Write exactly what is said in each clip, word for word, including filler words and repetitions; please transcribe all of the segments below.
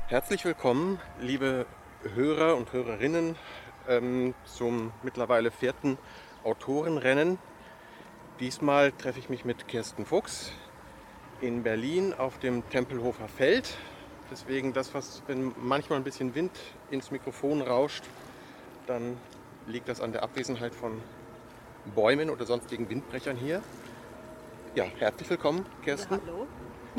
Herzlich willkommen, liebe Hörer und Hörerinnen, ähm, zum mittlerweile vierten Autorenrennen. Diesmal treffe ich mich mit Kirsten Fuchs in Berlin auf dem Tempelhofer Feld. Deswegen das, was, wenn manchmal ein bisschen Wind ins Mikrofon rauscht, dann liegt das an der Abwesenheit von Bäumen oder sonstigen Windbrechern hier. Ja, herzlich willkommen, Kirsten. Ja, hallo.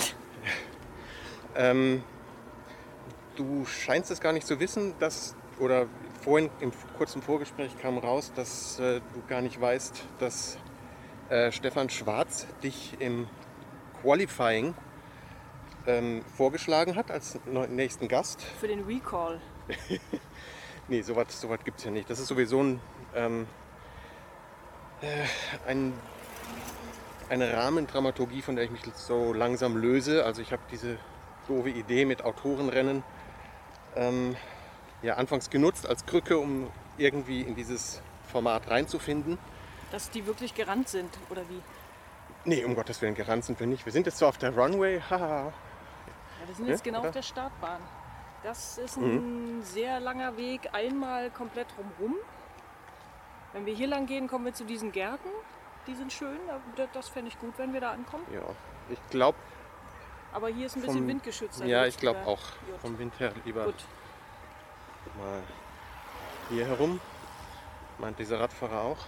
ähm, du scheinst es gar nicht zu wissen, dass, oder vorhin im kurzen Vorgespräch kam raus, dass äh, du gar nicht weißt, dass äh, Stefan Schwarz dich im Qualifying ähm, vorgeschlagen hat als nächsten Gast. Für den Recall. Nee, sowas so gibt es ja nicht. Das ist sowieso ein, ähm, äh, ein, eine Rahmendramaturgie, von der ich mich so langsam löse. Also ich habe diese doofe Idee mit Autorenrennen ähm, ja, anfangs genutzt als Krücke, um irgendwie in dieses Format reinzufinden. Dass die wirklich gerannt sind, oder wie? Nee, um Gottes Willen, gerannt sind wir nicht. Wir sind jetzt zwar auf der Runway, haha. Ja, wir sind jetzt Ja, genau oder? auf der Startbahn. Das ist ein mhm. sehr langer Weg, einmal komplett drumherum. Wenn wir hier lang gehen, kommen wir zu diesen Gärten. Die sind schön, das fände ich gut, wenn wir da ankommen. Ja, ich glaube... Aber hier ist ein bisschen vom, windgeschützt. Ja, ich glaube auch. Gut. Vom Wind her lieber gut. mal hier herum. Meint dieser Radfahrer auch.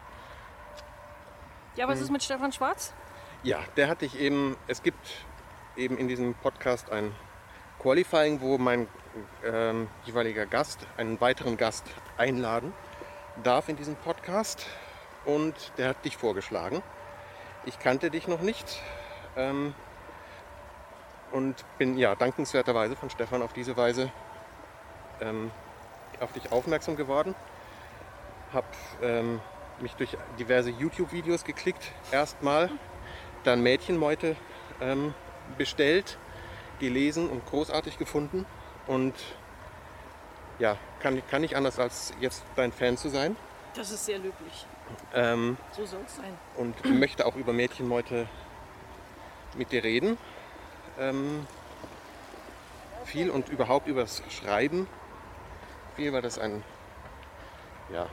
Ja, was hm. ist mit Stefan Schwarz? Ja, der hatte ich eben, es gibt eben in diesem Podcast ein Qualifying, wo mein ähm, jeweiliger Gast einen weiteren Gast einladen darf in diesem Podcast. Und der hat dich vorgeschlagen. Ich kannte dich noch nicht. Ähm, und bin ja dankenswerterweise von Stefan auf diese Weise ähm, auf dich aufmerksam geworden. Hab ähm, mich durch diverse YouTube-Videos geklickt, erstmal, dann Mädchenmeute ähm, bestellt, gelesen und großartig gefunden und ja, kann, kann nicht anders als jetzt dein Fan zu sein. Das ist sehr löblich. Ähm, so soll es sein. Und möchte auch über Mädchenmeute mit dir reden. Ähm, viel und überhaupt übers Schreiben viel, weil das ein ja,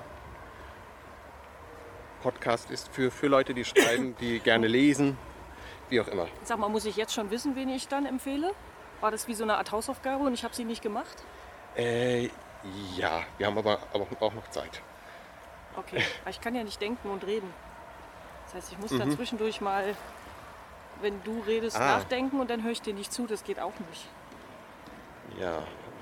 Podcast ist für, für Leute, die schreiben, die gerne lesen, wie auch immer. Sag mal, muss ich jetzt schon wissen, wen ich dann empfehle? War das wie so eine Art Hausaufgabe und ich habe sie nicht gemacht? Äh, ja, wir haben aber, aber auch noch Zeit. Okay, aber ich kann ja nicht denken und reden. Das heißt, ich muss mhm. dann zwischendurch mal, wenn du redest, ah. nachdenken und dann höre ich dir nicht zu. Das geht auch nicht. Ja.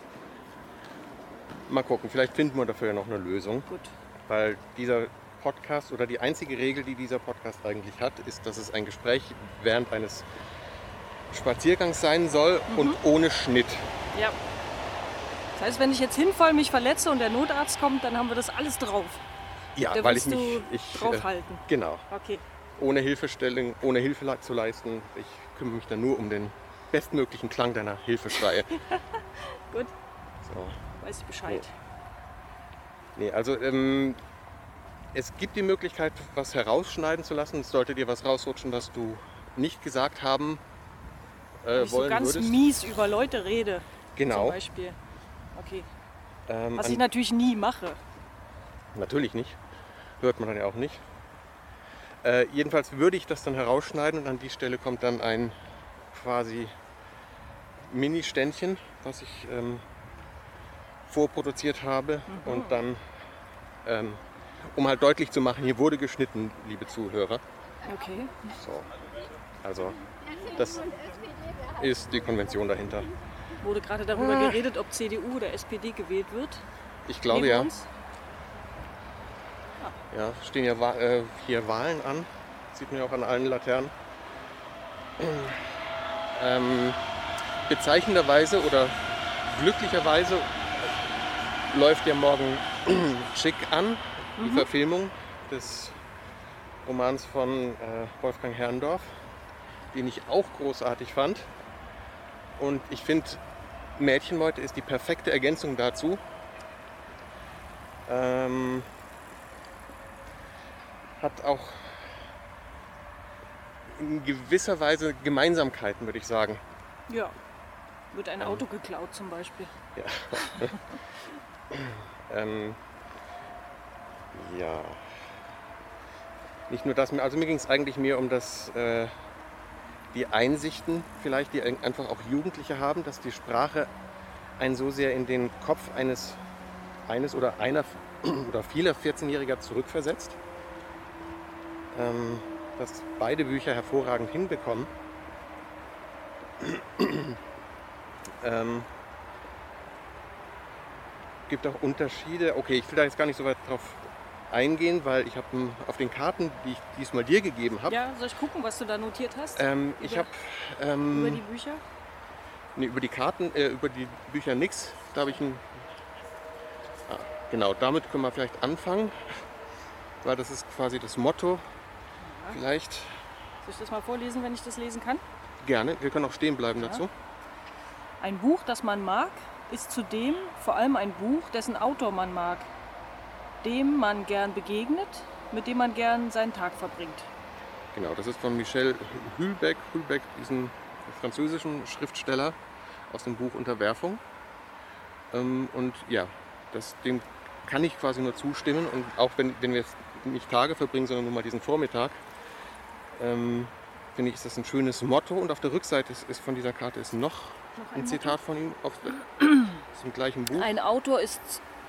Mal gucken, vielleicht finden wir dafür ja noch eine Lösung. Gut. Weil dieser Podcast oder die einzige Regel, die dieser Podcast eigentlich hat, ist, dass es ein Gespräch während eines Spaziergangs sein soll mhm. und ohne Schnitt. Ja. Das heißt, wenn ich jetzt hinfall, mich verletze und der Notarzt kommt, dann haben wir das alles drauf. Ja, da weil ich mich du ich, draufhalten. Äh, genau. Okay. Ohne Hilfestellung, ohne Hilfe zu leisten. Ich kümmere mich dann nur um den bestmöglichen Klang deiner Hilfeschreie. Gut. So. Weiß ich Bescheid. Nee, nee also ähm, es gibt die Möglichkeit, was herausschneiden zu lassen. Es sollte dir was rausrutschen, was du nicht gesagt haben äh, ich wollen so ganz würdest. mies über Leute rede. Genau. Zum Beispiel. Okay. Ähm, was ich natürlich nie mache. Natürlich nicht. Hört man dann ja auch nicht. Äh, jedenfalls würde ich das dann herausschneiden und an die Stelle kommt dann ein quasi Mini-Ständchen, was ich ähm, vorproduziert habe. Mhm. Und dann, ähm, um halt deutlich zu machen, hier wurde geschnitten, liebe Zuhörer. Okay. So. Also, das ist die Konvention dahinter. Wurde gerade darüber ah. geredet, ob C D U oder S P D gewählt wird? Ich glaube Neben ja. Uns? Ja, stehen ja äh, hier Wahlen an. Sieht man ja auch an allen Laternen. Ähm, bezeichnenderweise oder glücklicherweise läuft ja morgen Schick an, die mhm. Verfilmung des Romans von äh, Wolfgang Herrndorf, den ich auch großartig fand. Und ich finde, Mädchenmeute ist die perfekte Ergänzung dazu. Ähm, hat auch in gewisser Weise Gemeinsamkeiten, würde ich sagen. Ja. Wird ein Ähm. Auto geklaut zum Beispiel. Ja. ähm, ja. Nicht nur das, also mir ging es eigentlich mehr um das, äh, die Einsichten vielleicht, die einfach auch Jugendliche haben, dass die Sprache einen so sehr in den Kopf eines, eines oder einer oder vieler vierzehnjähriger zurückversetzt, ähm, dass beide Bücher hervorragend hinbekommen. ähm, gibt auch Unterschiede. Okay, ich will da jetzt gar nicht so weit drauf eingehen, weil ich habe auf den Karten, die ich diesmal dir gegeben habe, Ja, soll ich gucken, was du da notiert hast? ähm, ich habe ähm, Über die Bücher? nee, über die Karten, äh, über die Bücher nichts. Da habe ich ein ah, genau, damit können wir vielleicht anfangen, weil das ist quasi das Motto. Ja. Vielleicht Soll ich das mal vorlesen, wenn ich das lesen kann? gerne. Wir können auch stehen bleiben Ja. dazu. Ein Buch, das man mag, ist zudem vor allem ein Buch, dessen Autor man mag, dem man gern begegnet, mit dem man gern seinen Tag verbringt. Genau, das ist von Michel Houellebecq, Houellebecq, diesen französischen Schriftsteller aus dem Buch Unterwerfung. Ähm, und ja, das, dem kann ich quasi nur zustimmen. Und auch wenn, wenn wir jetzt nicht Tage verbringen, sondern nur mal diesen Vormittag, ähm, finde ich, ist das ein schönes Motto. Und auf der Rückseite ist, ist von dieser Karte ist noch, Noch ein ein Zitat von ihm auf dem gleichen Buch. Ein Autor ist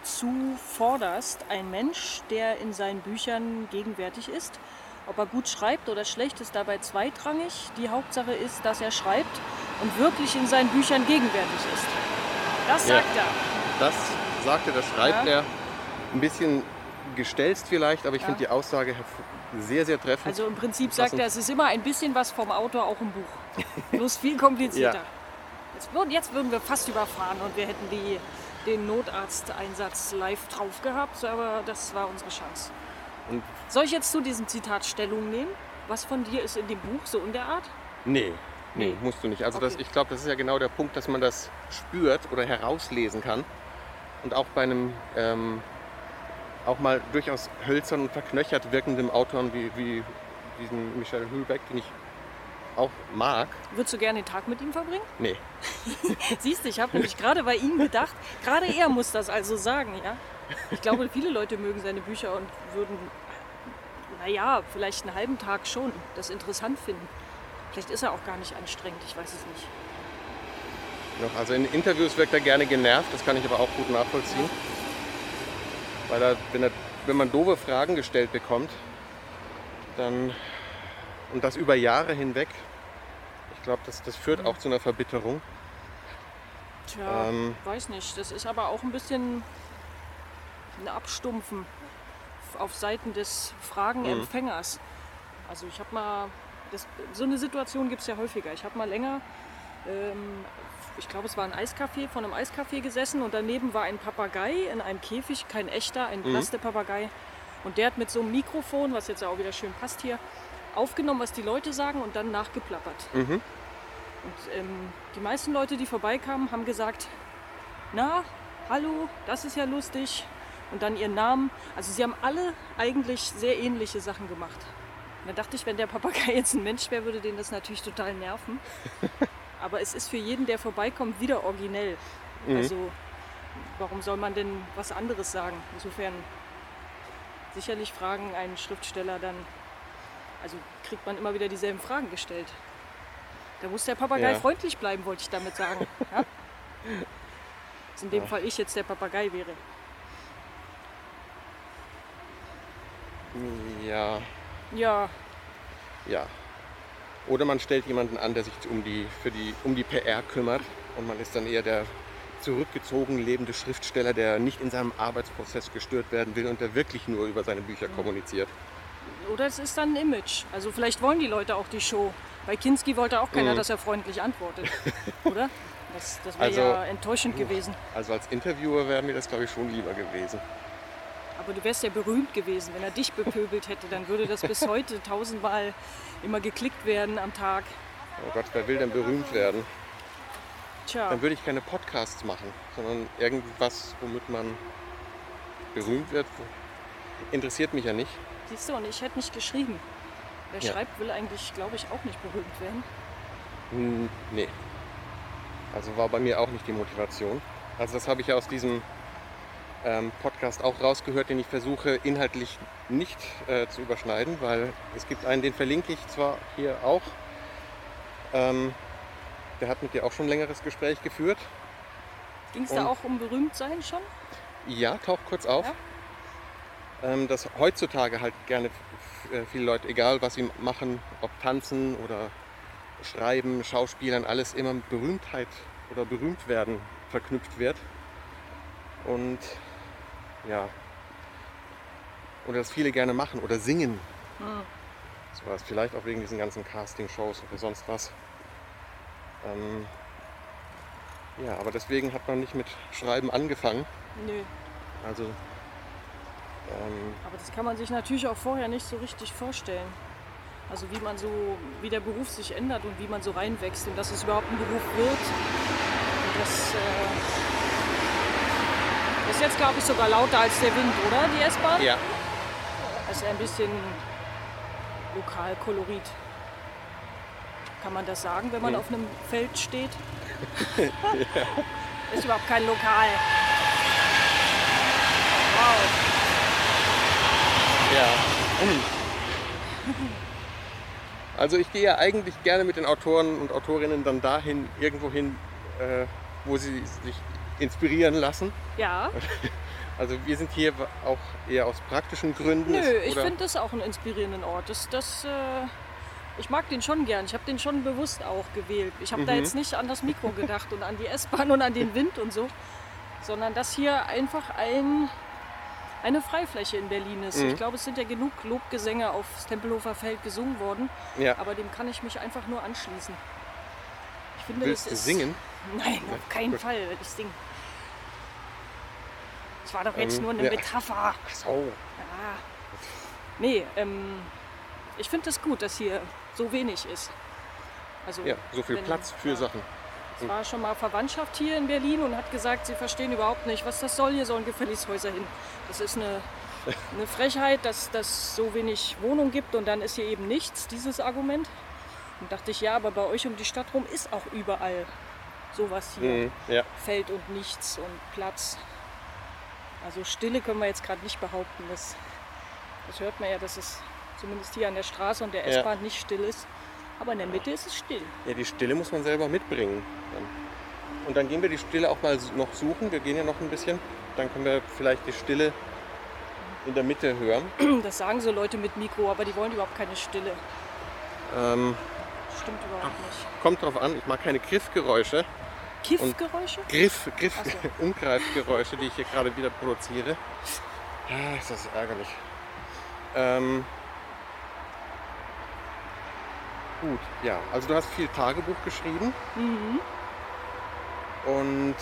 zuvorderst ein Mensch, der in seinen Büchern gegenwärtig ist. Ob er gut schreibt oder schlecht, ist dabei zweitrangig. Die Hauptsache ist, dass er schreibt und wirklich in seinen Büchern gegenwärtig ist. Das Ja. sagt er. Das sagt er, das schreibt Ja. er. Ein bisschen gestelzt vielleicht, aber ich Ja. finde die Aussage herv- sehr, sehr treffend. Also im Prinzip sagt er, es ist immer ein bisschen was vom Autor auch im Buch. Bloß viel komplizierter. Ja. Jetzt, würden, jetzt würden wir fast überfahren und wir hätten die, den Notarzteinsatz live drauf gehabt, aber das war unsere Chance. Und Soll ich jetzt zu diesem Zitat Stellung nehmen? Was von dir ist in dem Buch so in der Art? Nee, nee, Nee. musst du nicht. Also das, Okay. ich glaube, das ist ja genau der Punkt, dass man das spürt oder herauslesen kann. Und auch bei einem ähm, auch mal durchaus hölzern und verknöchert wirkendem Autoren wie, wie diesen Michel Houellebecq, den ich auch mag. Würdest du gerne den Tag mit ihm verbringen? Nee, Siehst du, ich habe nämlich gerade bei ihm gedacht, gerade er muss das also sagen, ja. Ich glaube, viele Leute mögen seine Bücher und würden, naja, vielleicht einen halben Tag schon das interessant finden. Vielleicht ist er auch gar nicht anstrengend, ich weiß es nicht. noch. Also in Interviews wirkt er gerne genervt, das kann ich aber auch gut nachvollziehen. Weil er, wenn, er, wenn man doofe Fragen gestellt bekommt, dann, und das über Jahre hinweg, ich glaube, das, das führt auch zu einer Verbitterung. Tja, Ähm. weiß nicht. Das ist aber auch ein bisschen ein Abstumpfen auf Seiten des Fragenempfängers. Also ich habe mal, das, so eine Situation gibt es ja häufiger. Ich habe mal länger, ähm, ich glaube es war ein Eiscafé, von einem Eiscafé gesessen und daneben war ein Papagei in einem Käfig, kein echter, ein Plastepapagei. Und der hat mit so einem Mikrofon, was jetzt ja auch wieder schön passt hier, aufgenommen, was die Leute sagen und dann nachgeplappert. Mhm. Und ähm, die meisten Leute, die vorbeikamen, haben gesagt, na, hallo, das ist ja lustig. Und dann ihren Namen. Also sie haben alle eigentlich sehr ähnliche Sachen gemacht. Und dann dachte ich, wenn der Papagei jetzt ein Mensch wäre, würde den das natürlich total nerven. Aber es ist für jeden, der vorbeikommt, wieder originell. Mhm. Also warum soll man denn was anderes sagen? Insofern sicherlich fragen einen Schriftsteller dann, also kriegt man immer wieder dieselben Fragen gestellt. Da muss der Papagei Ja. freundlich bleiben, wollte ich damit sagen. Ja? Dass in dem Ja. Fall ich jetzt der Papagei wäre. Ja, Ja, ja. Oder man stellt jemanden an, der sich um die, für die, um die P R kümmert und man ist dann eher der zurückgezogen lebende Schriftsteller, der nicht in seinem Arbeitsprozess gestört werden will und der wirklich nur über seine Bücher kommuniziert. oder es ist dann ein Image. Also vielleicht wollen die Leute auch die Show. Bei Kinski wollte auch keiner, Mhm. dass er freundlich antwortet. Oder? Das, das wäre Also, ja enttäuschend gewesen. Also als Interviewer wäre mir das, glaube ich, schon lieber gewesen. Aber du wärst ja berühmt gewesen. Wenn er dich bepöbelt hätte, dann würde das bis heute tausendmal immer geklickt werden am Tag. Oh Gott, wer will denn berühmt werden? Tja, Dann würde ich keine Podcasts machen, sondern irgendwas, womit man berühmt wird. Interessiert mich ja nicht. siehst du, und ich hätte nicht geschrieben. Wer Ja. schreibt, will eigentlich, glaube ich, auch nicht berühmt werden. Hm, nee. Also war bei mir auch nicht die Motivation. Also das habe ich ja aus diesem ähm, Podcast auch rausgehört, den ich versuche inhaltlich nicht äh, zu überschneiden, weil es gibt einen, den verlinke ich zwar hier auch. Ähm, der hat mit dir auch schon ein längeres Gespräch geführt. Ging es da auch um Berühmtsein schon? Ja, taucht kurz auf. Ja. Ähm, dass heutzutage halt gerne f- f- viele Leute, egal was sie machen, ob tanzen oder schreiben, Schauspielern, alles immer mit Berühmtheit oder berühmt werden verknüpft wird. Und ja, oder das viele gerne machen oder singen. Hm. So was, vielleicht auch wegen diesen ganzen Casting-Shows oder sonst was. Ähm, ja, aber deswegen hat man nicht mit Schreiben angefangen. Nö. Also, ähm, aber das kann man sich natürlich auch vorher nicht so richtig vorstellen. Also wie man so, wie der Beruf sich ändert und wie man so reinwächst und dass es überhaupt ein Beruf wird. Und das, äh, das ist jetzt, glaube ich, sogar lauter als der Wind, oder, die S-Bahn? Ja. Das ist ein bisschen Lokalkolorit. Kann man das sagen, wenn man hm. auf einem Feld steht? Ja. Ist überhaupt kein Lokal. Wow. Ja. Also ich gehe ja eigentlich gerne mit den Autoren und Autorinnen dann dahin, irgendwo hin, äh, wo sie sich inspirieren lassen. Ja. Also wir sind hier auch eher aus praktischen Gründen. Nö, ich finde das auch einen inspirierenden Ort. Das, das, äh, ich mag den schon gern. Ich habe den schon bewusst auch gewählt. Ich habe mhm. da jetzt nicht an das Mikro gedacht und an die S-Bahn und an den Wind und so, sondern dass hier einfach ein, eine Freifläche in Berlin ist. Mhm. Ich glaube, es sind ja genug Lobgesänge aufs Tempelhofer Feld gesungen worden, ja. aber dem kann ich mich einfach nur anschließen. Ich finde, Willst du ist, singen? Nein, auf keinen Fall werde ich singen. Das war doch jetzt ähm, nur eine ja. Metapher. Ach so. Ja. Nee, ähm, ich finde es das gut, dass hier so wenig ist. Also, ja, so viel wenn, Platz für ja. Sachen. Es war schon mal Verwandtschaft hier in Berlin und hat gesagt, sie verstehen überhaupt nicht, was das soll. Hier sollen gefälligst Häuser hin. Das ist eine, eine Frechheit, dass es so wenig Wohnung gibt und dann ist hier eben nichts, dieses Argument. Und dachte ich, ja, aber bei euch um die Stadt rum ist auch überall sowas hier. Mhm, ja. Feld und nichts und Platz. Also Stille können wir jetzt gerade nicht behaupten. Das, das hört man ja, dass es zumindest hier an der Straße und der S-Bahn ja. nicht still ist. Aber in der Mitte ist es still. Ja, die Stille muss man selber mitbringen. Und dann gehen wir die Stille auch mal noch suchen. Wir gehen ja noch ein bisschen. Dann können wir vielleicht die Stille in der Mitte hören. Das sagen so Leute mit Mikro, aber die wollen überhaupt keine Stille. Ähm, Stimmt überhaupt nicht. Kommt drauf an, ich mag keine Griffgeräusche. Kiffgeräusche? Griff, Griff, so. Umgreifgeräusche, die ich hier gerade wieder produziere. Ja, ist das ärgerlich. Ähm, gut, ja, also du hast viel Tagebuch geschrieben. Mhm. Und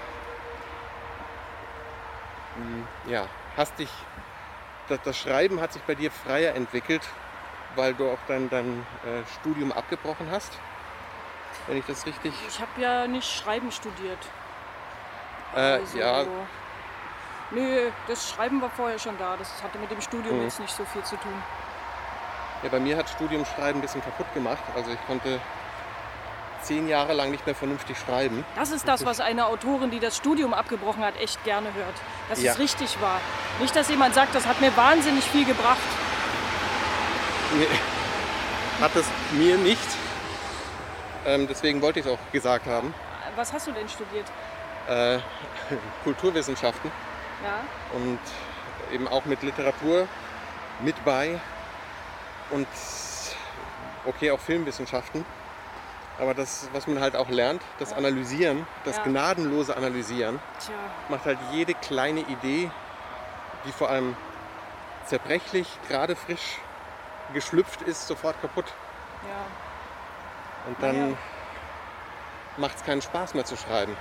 mh, ja, hast dich, das, das Schreiben hat sich bei dir freier entwickelt, weil du auch dein, dein äh, Studium abgebrochen hast. Wenn ich das richtig... Ich habe ja nicht Schreiben studiert. Äh, also, ja. Nö, das Schreiben war vorher schon da. Das hatte mit dem Studium mhm. jetzt nicht so viel zu tun. Ja, bei mir hat Studium Schreiben ein bisschen kaputt gemacht. Also ich konnte zehn Jahre lang nicht mehr vernünftig schreiben. Das ist das, was eine Autorin, die das Studium abgebrochen hat, echt gerne hört. Dass ja. es richtig war. Nicht, dass jemand sagt, das hat mir wahnsinnig viel gebracht. Nee, hat es mir nicht. Ähm, deswegen wollte ich es auch gesagt haben. Was hast du denn studiert? Äh, Kulturwissenschaften. Ja. Und eben auch mit Literatur mit bei. Und okay, auch Filmwissenschaften. Aber das, was man halt auch lernt, das Analysieren, das ja. gnadenlose Analysieren, Tja. macht halt jede kleine Idee, die vor allem zerbrechlich, gerade frisch geschlüpft ist, sofort kaputt. Ja. Und dann ja. macht es keinen Spaß mehr zu schreiben.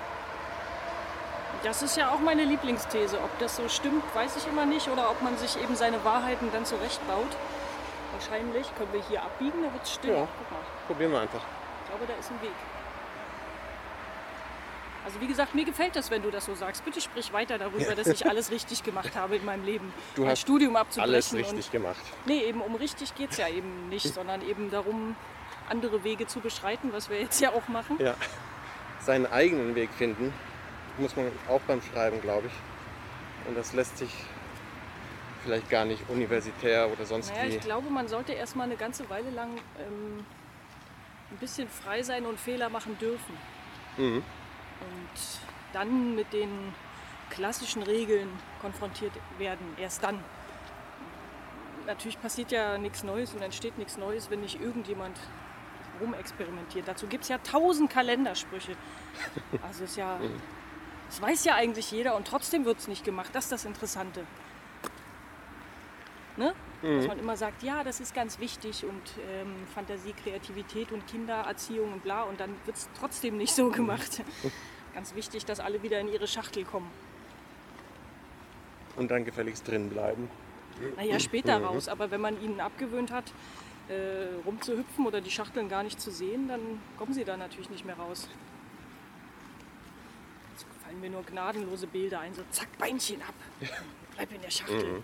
Das ist ja auch meine Lieblingsthese. Ob das so stimmt, weiß ich immer nicht. Oder ob man sich eben seine Wahrheiten dann zurechtbaut. Wahrscheinlich können wir hier abbiegen, da wird es still. Ja, guck mal. Probieren wir einfach. Ich glaube, da ist ein Weg. Also wie gesagt, mir gefällt das, wenn du das so sagst. Bitte sprich weiter darüber, dass ich alles richtig gemacht habe in meinem Leben. Du mein hast Studium abzubrechen. alles richtig und, gemacht. Nee, eben um richtig geht es ja eben nicht, sondern eben darum, andere Wege zu beschreiten, was wir jetzt ja auch machen. Ja. seinen eigenen Weg finden. Muss man auch beim Schreiben, glaube ich. Und das lässt sich vielleicht gar nicht universitär oder sonst Naja, wie. ich glaube, man sollte erstmal eine ganze Weile lang ähm, ein bisschen frei sein und Fehler machen dürfen. Mhm. Und dann mit den klassischen Regeln konfrontiert werden. Erst dann. Natürlich passiert ja nichts Neues und entsteht nichts Neues, wenn nicht irgendjemand rumexperimentiert. Dazu gibt es ja tausend Kalendersprüche. Also ist ja, das weiß ja eigentlich jeder und trotzdem wird es nicht gemacht. Das ist das Interessante. Ne? Mhm. Dass man immer sagt, ja, das ist ganz wichtig und ähm, Fantasie, Kreativität und Kindererziehung und bla und dann wird es trotzdem nicht so gemacht. Ganz wichtig, dass alle wieder in ihre Schachtel kommen. Und dann gefälligst drin bleiben. Naja, später raus, aber wenn man ihnen abgewöhnt hat, äh, rumzuhüpfen oder die Schachteln gar nicht zu sehen, dann kommen sie da natürlich nicht mehr raus. Jetzt fallen mir nur gnadenlose Bilder ein, so zack, Beinchen ab, bleib in der Schachtel. Mhm.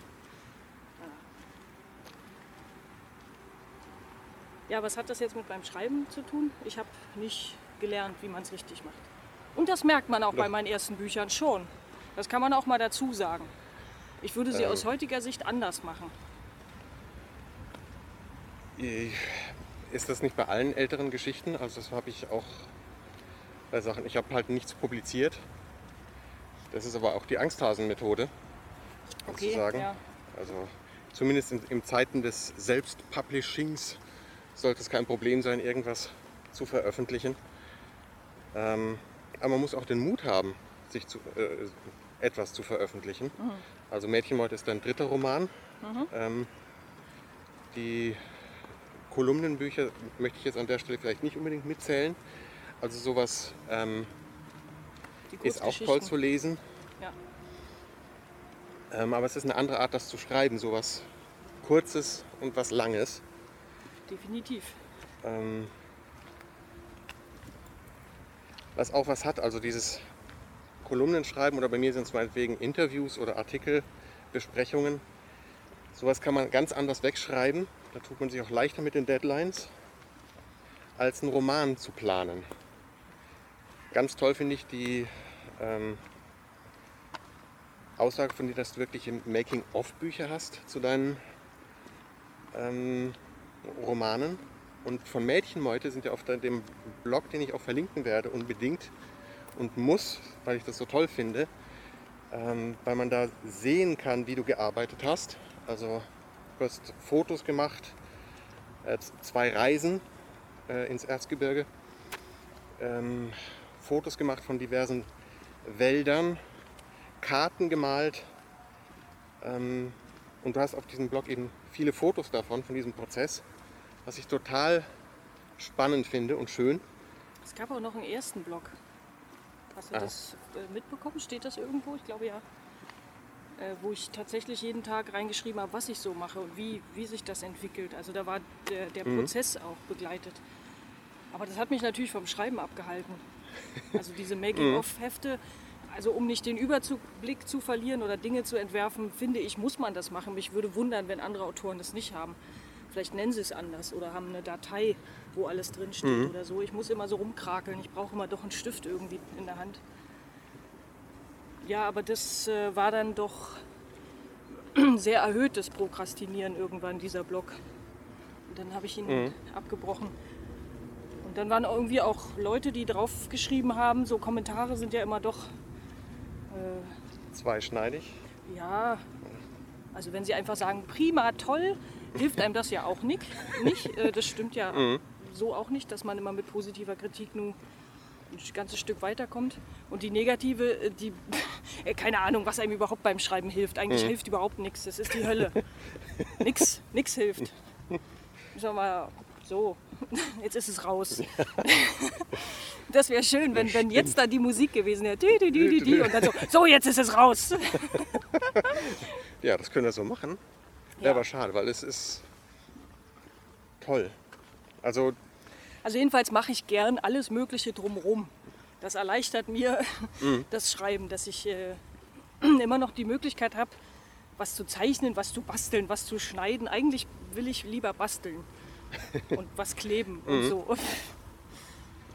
Ja, was hat das jetzt mit beim Schreiben zu tun? Ich habe nicht gelernt, wie man es richtig macht. Und das merkt man auch Doch. bei meinen ersten Büchern schon. Das kann man auch mal dazu sagen. Ich würde sie Ähm. aus heutiger Sicht anders machen. Ist das nicht bei allen älteren Geschichten? Also das habe ich auch bei Sachen. Ich habe halt nichts publiziert. Das ist aber auch die Angsthasen-Methode, Okay, sozusagen. ja. Also zumindest in, in Zeiten des Selbstpublishings sollte es kein Problem sein, irgendwas zu veröffentlichen. Ähm, aber man muss auch den Mut haben, sich zu, äh, etwas zu veröffentlichen. Mhm. Also Mädchenmeute ist dein dritter Roman. Mhm. Ähm, die Kolumnenbücher möchte ich jetzt an der Stelle vielleicht nicht unbedingt mitzählen. Also sowas ähm, Die ist auch toll Kurzgeschichten. zu lesen. Ja. Ähm, aber es ist eine andere Art, das zu schreiben. Sowas Kurzes und was Langes. Definitiv. Ähm, was auch was hat, also dieses Kolumnenschreiben oder bei mir sind es meinetwegen Interviews oder Artikel, Besprechungen. Sowas kann man ganz anders wegschreiben. Da tut man sich auch leichter mit den Deadlines, als einen Roman zu planen. Ganz toll finde ich die ähm, Aussage von dir, dass du wirklich Making-of-Bücher hast zu deinen ähm, Romanen. Und von Mädchenmeute sind ja auf dem Blog, den ich auch verlinken werde, unbedingt und muss, weil ich das so toll finde, ähm, weil man da sehen kann, wie du gearbeitet hast. Also du hast Fotos gemacht, äh, zwei Reisen äh, ins Erzgebirge, ähm, Fotos gemacht von diversen Wäldern, Karten gemalt ähm, und du hast auf diesem Blog eben viele Fotos davon, von diesem Prozess, was ich total spannend finde und schön. Es gab auch noch einen ersten Blog. Hast du Ah. das äh, mitbekommen? Steht das irgendwo? Ich glaube ja. Äh, wo ich tatsächlich jeden Tag reingeschrieben habe, was ich so mache und wie, wie sich das entwickelt. Also da war der, der Mhm. Prozess auch begleitet. Aber das hat mich natürlich vom Schreiben abgehalten. Also diese Making-of-Hefte, also um nicht den Überblick zu verlieren oder Dinge zu entwerfen, finde ich, muss man das machen. Mich würde wundern, wenn andere Autoren das nicht haben. Vielleicht nennen sie es anders oder haben eine Datei, wo alles drin steht Mhm. oder so. Ich muss immer so rumkrakeln. Ich brauche immer doch einen Stift irgendwie in der Hand. Ja, aber das äh, war dann doch sehr erhöhtes Prokrastinieren irgendwann, dieser Blog. Und dann habe ich ihn Mhm. abgebrochen. Und dann waren irgendwie auch Leute, die drauf geschrieben haben, so Kommentare sind ja immer doch, äh, Zweischneidig. ja, also wenn sie einfach sagen, prima, toll, hilft einem das ja auch nicht. nicht. Äh, das stimmt ja Mhm. so auch nicht, dass man immer mit positiver Kritik nur ein ganzes Stück weiterkommt. Und die negative, äh, die, äh, keine Ahnung, was einem überhaupt beim Schreiben hilft. Eigentlich Mhm. hilft überhaupt nichts, das ist die Hölle. nix, nix hilft. Sagen wir mal so, jetzt ist es raus. Das wäre schön, wenn, wenn jetzt da die Musik gewesen wäre. Die, die, die, die, die, und dann so, so, jetzt ist es raus. Ja, das können wir so machen. Ja. Ja, aber schade, weil es ist toll. Also, Also jedenfalls mache ich gern alles Mögliche drumherum. Das erleichtert mir Mhm. das Schreiben, dass ich äh, immer noch die Möglichkeit habe, was zu zeichnen, was zu basteln, was zu schneiden. Eigentlich will ich lieber basteln und was kleben und Mhm. so.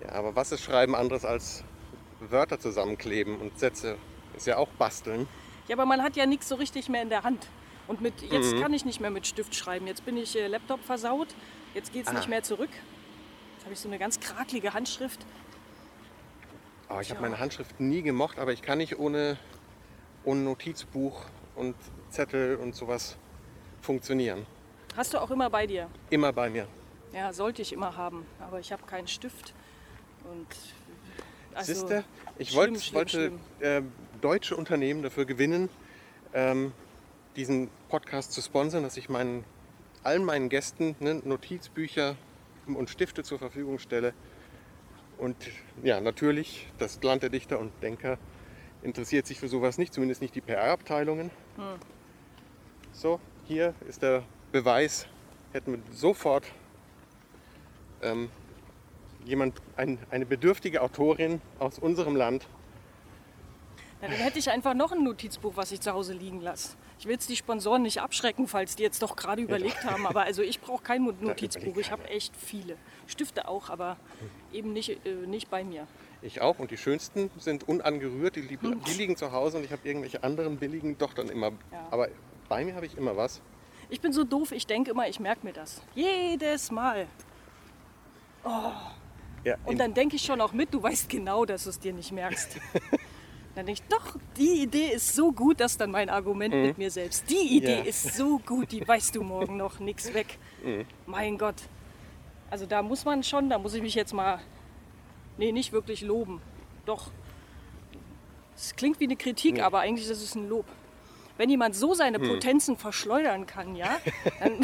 Ja, aber was ist Schreiben anderes als Wörter zusammenkleben und Sätze? Ist ja auch basteln. Ja, aber man hat ja nichts so richtig mehr in der Hand. Und mit, jetzt mhm. kann ich nicht mehr mit Stift schreiben. Jetzt bin ich äh, Laptop versaut. Jetzt geht es nicht mehr zurück. Jetzt habe ich so eine ganz krakelige Handschrift. Oh, ich habe meine Handschrift nie gemocht, aber ich kann nicht ohne, ohne Notizbuch und Zettel und sowas funktionieren. Hast du auch immer bei dir? Immer bei mir. Ja, sollte ich immer haben. Aber ich habe keinen Stift. Und also, Siehste, ich schlimm, wollte, schlimm, wollte schlimm. Äh, deutsche Unternehmen dafür gewinnen, ähm, diesen Podcast zu sponsern, dass ich meinen, allen meinen Gästen ne, Notizbücher und Stifte zur Verfügung stelle. Und ja, natürlich, das Land der Dichter und Denker interessiert sich für sowas nicht, zumindest nicht die P R-Abteilungen. Hm. So, hier ist der Beweis, hätten wir sofort ähm, jemand, ein, eine bedürftige Autorin aus unserem Land. Ja, dann hätte ich einfach noch ein Notizbuch, was ich zu Hause liegen lasse. Ich will jetzt die Sponsoren nicht abschrecken, falls die jetzt doch gerade überlegt haben. Aber also ich brauche kein Notizbuch. Ich habe echt viele. Stifte auch, aber eben nicht, äh, nicht bei mir. Ich auch. Und die schönsten sind unangerührt. Die, liegen, die liegen zu Hause und ich habe irgendwelche anderen billigen doch dann immer. Ja. Aber bei mir habe ich immer was. Ich bin so doof, ich denke immer, ich merke mir das. Jedes Mal. Oh. Ja, und dann denke ich schon auch mit, du weißt genau, dass du es dir nicht merkst. Dann denke ich, doch, die Idee ist so gut, das ist dann mein Argument mhm. mit mir selbst. Die Idee ja. ist so gut, die weißt du morgen noch, nix weg. Mhm. Mein Gott. Also da muss man schon, da muss ich mich jetzt mal, nee, nicht wirklich loben. Doch, es klingt wie eine Kritik, mhm. aber eigentlich ist es ein Lob. Wenn jemand so seine mhm. Potenzen verschleudern kann, ja, dann...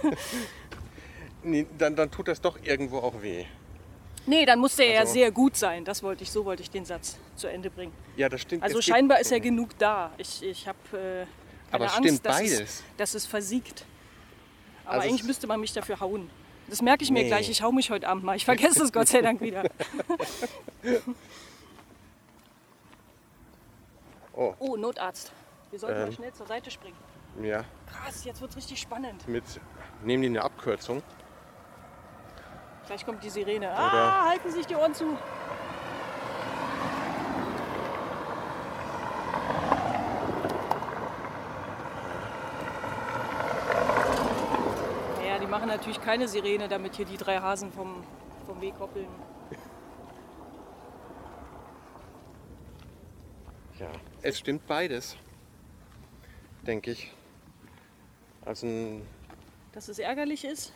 nee, dann, dann tut das doch irgendwo auch weh. Nee, dann muss der also, ja sehr gut sein. Das wollte ich, so wollte ich den Satz zu Ende bringen. Ja, das stimmt. Also scheinbar gibt, ist ja genug da. Ich, ich habe äh, keine aber Angst, stimmt dass, beides. Es, dass es versiegt. Aber also eigentlich müsste man mich dafür hauen. Das merke ich mir nee. gleich. Ich hau mich heute Abend mal. Ich vergesse es Gott sei Dank wieder. oh. oh, Notarzt. Wir sollten ähm, mal schnell zur Seite springen. Ja. Krass, jetzt wird es richtig spannend. Mit, nehmen die eine Abkürzung? Gleich kommt die Sirene. Ah, halten sich die Ohren zu. Ja, die machen natürlich keine Sirene, damit hier die drei Hasen vom, vom Weg hoppeln. Ja, es stimmt beides, denke ich. Also ein Dass es ärgerlich ist?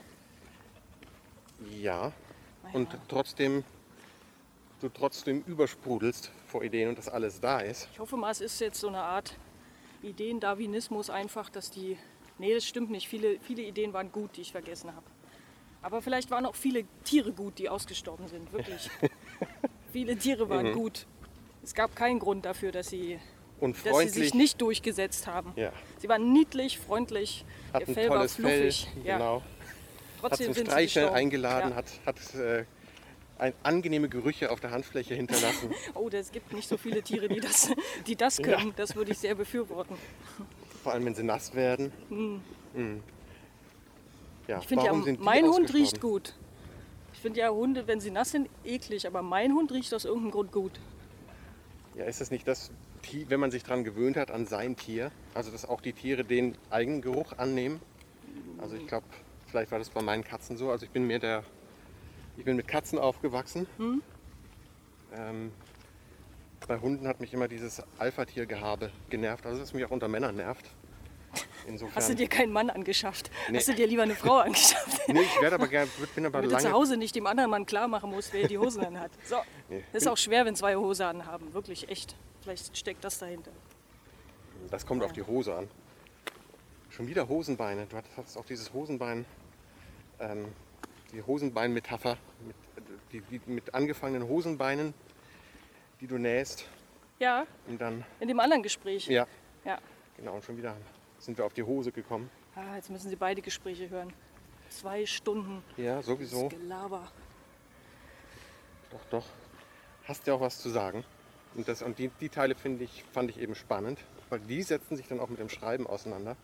Ja, und trotzdem, du trotzdem übersprudelst vor Ideen und dass alles da ist. Ich hoffe mal, es ist jetzt so eine Art Ideen-Darwinismus einfach, dass die... Nee, das stimmt nicht. Viele, viele Ideen waren gut, die ich vergessen habe. Aber vielleicht waren auch viele Tiere gut, die ausgestorben sind, wirklich. Viele Tiere waren mhm. gut. Es gab keinen Grund dafür, dass sie, und dass sie sich nicht durchgesetzt haben. Ja. Sie waren niedlich, freundlich, Hatten ihr Fell war fluffig. Fell, ja. Genau. Trotzdem hat zum sind Streicheln sie eingeladen, ja. hat, hat äh, ein, angenehme Gerüche auf der Handfläche hinterlassen. Oh, es gibt nicht so viele Tiere, die das, die das können. Ja. Das würde ich sehr befürworten. Vor allem, wenn sie nass werden. Hm. Hm. Ja, ich finde ja, mein Hund riecht gut. Ich finde ja Hunde, wenn sie nass sind, eklig. Aber mein Hund riecht aus irgendeinem Grund gut. Ja, ist es nicht das, wenn man sich daran gewöhnt hat, an sein Tier? Also, dass auch die Tiere den eigenen Geruch annehmen? Also, ich glaube... Vielleicht war das bei meinen Katzen so. Also ich bin mehr der, ich bin mit Katzen aufgewachsen. Hm? Ähm, bei Hunden hat mich immer dieses Alpha-Tier-Gehabe genervt. Also das mich auch unter Männern nervt. Insofern, hast du dir keinen Mann angeschafft? Nee. Hast du dir lieber eine Frau angeschafft? Nee, ich werde aber gerne, bin aber Damit lange... du zu Hause nicht dem anderen Mann klar machen musst, wer die Hosen anhat. So. Nee. Das ist auch schwer, wenn zwei Hose anhaben. Wirklich, echt. Vielleicht steckt das dahinter. Das kommt ja. auf die Hose an. Schon wieder Hosenbeine. Du hattest auch dieses Hosenbein... Ähm, die Hosenbein-Metapher, mit, die, die, mit angefangenen Hosenbeinen, die du nähst. Ja, und dann, in dem anderen Gespräch. Ja, ja, genau. Und schon wieder sind wir auf die Hose gekommen. Ah, jetzt müssen Sie beide Gespräche hören. Zwei Stunden. Ja, sowieso. Das Gelaber. Doch, doch. Hast ja auch was zu sagen. Und, das, und die, die Teile finde ich, fand ich eben spannend, weil die setzen sich dann auch mit dem Schreiben auseinander.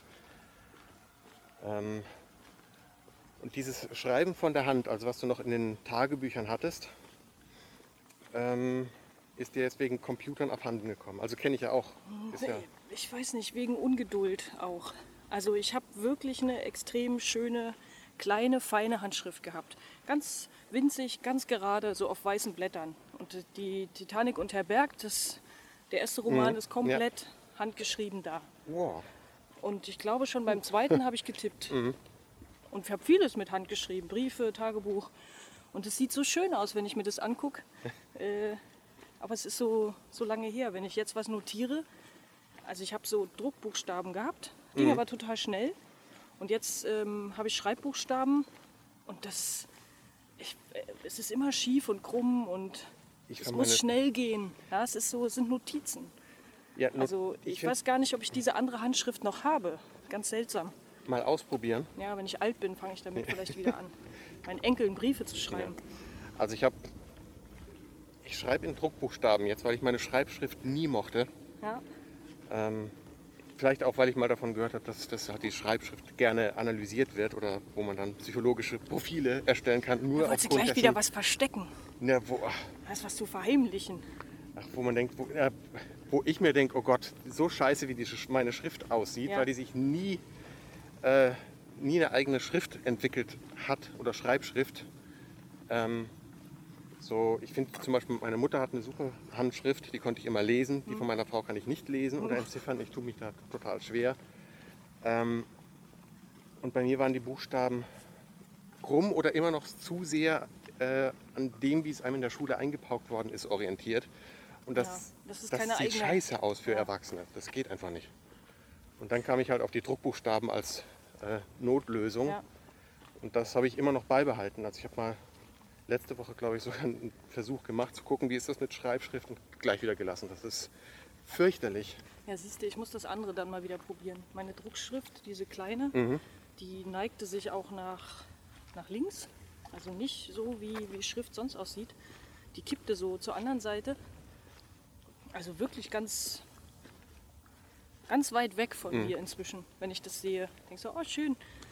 Ähm, Und dieses Schreiben von der Hand, also was du noch in den Tagebüchern hattest, ähm, ist dir jetzt wegen Computern abhanden gekommen? Also kenne ich ja auch. Ist ja, Ich weiß nicht, wegen Ungeduld auch. Also ich habe wirklich eine extrem schöne, kleine, feine Handschrift gehabt. Ganz winzig, ganz gerade, so auf weißen Blättern. Und die Titanic und Herr Berg, das, der erste Roman Mhm. ist komplett handgeschrieben da. wow. Und ich glaube, schon beim zweiten habe ich getippt. Und ich habe vieles mit Hand geschrieben, Briefe, Tagebuch. Und es sieht so schön aus, wenn ich mir das angucke. äh, aber es ist so, so lange her. Wenn ich jetzt was notiere, also ich habe so Druckbuchstaben gehabt, ging Mhm. aber total schnell. Und jetzt ähm, habe ich Schreibbuchstaben und das, ich, äh, es ist immer schief und krumm und Ich es kann muss meine- schnell gehen. Ja, es ist so, es sind Notizen. Ja, nur- Also ich, find- weiß gar nicht, ob ich diese andere Handschrift noch habe. Ganz seltsam. mal ausprobieren. Ja, wenn ich alt bin, fange ich damit vielleicht wieder an, meinen Enkeln Briefe zu schreiben. Also ich habe, ich schreibe in Druckbuchstaben jetzt, weil ich meine Schreibschrift nie mochte. Ja. Ähm, vielleicht auch, weil ich mal davon gehört habe, dass, dass halt die Schreibschrift gerne analysiert wird oder wo man dann psychologische Profile erstellen kann. Nur Du wolltest aufgrund gleich dessen, wieder was verstecken. ne, wo, ach, Da ist was zu verheimlichen. ach, wo man denkt, wo, äh, wo ich mir denke, oh Gott, so scheiße wie die, Sch- meine Schrift aussieht, Ja. weil die sich nie, äh, nie eine eigene Schrift entwickelt hat oder Schreibschrift. Ähm, so, ich finde zum Beispiel, meine Mutter hat eine super Handschrift, die konnte ich immer lesen. Die von meiner Frau kann ich nicht lesen oder entziffern. Ich tue mich da total schwer. Ähm, und bei mir waren die Buchstaben krumm oder immer noch zu sehr äh, an dem, wie es einem in der Schule eingepaukt worden ist, orientiert. Und das, Ja, das ist das keine sieht eigene- scheiße aus für Ja. Erwachsene. Das geht einfach nicht. Und dann kam ich halt auf die Druckbuchstaben als äh, Notlösung. Ja. Und das habe ich immer noch beibehalten. Also ich habe mal letzte Woche, glaube ich, sogar einen Versuch gemacht, zu gucken, wie ist das mit Schreibschrift und gleich wieder gelassen. Das ist fürchterlich. Ja, siehst du, ich muss das andere dann mal wieder probieren. Meine Druckschrift, diese kleine, Mhm. die neigte sich auch nach, nach links. Also nicht so, wie, wie Schrift sonst aussieht. Die kippte so zur anderen Seite. Also wirklich ganz, ganz weit weg von mir inzwischen, wenn ich das sehe. Denkst du, oh schön,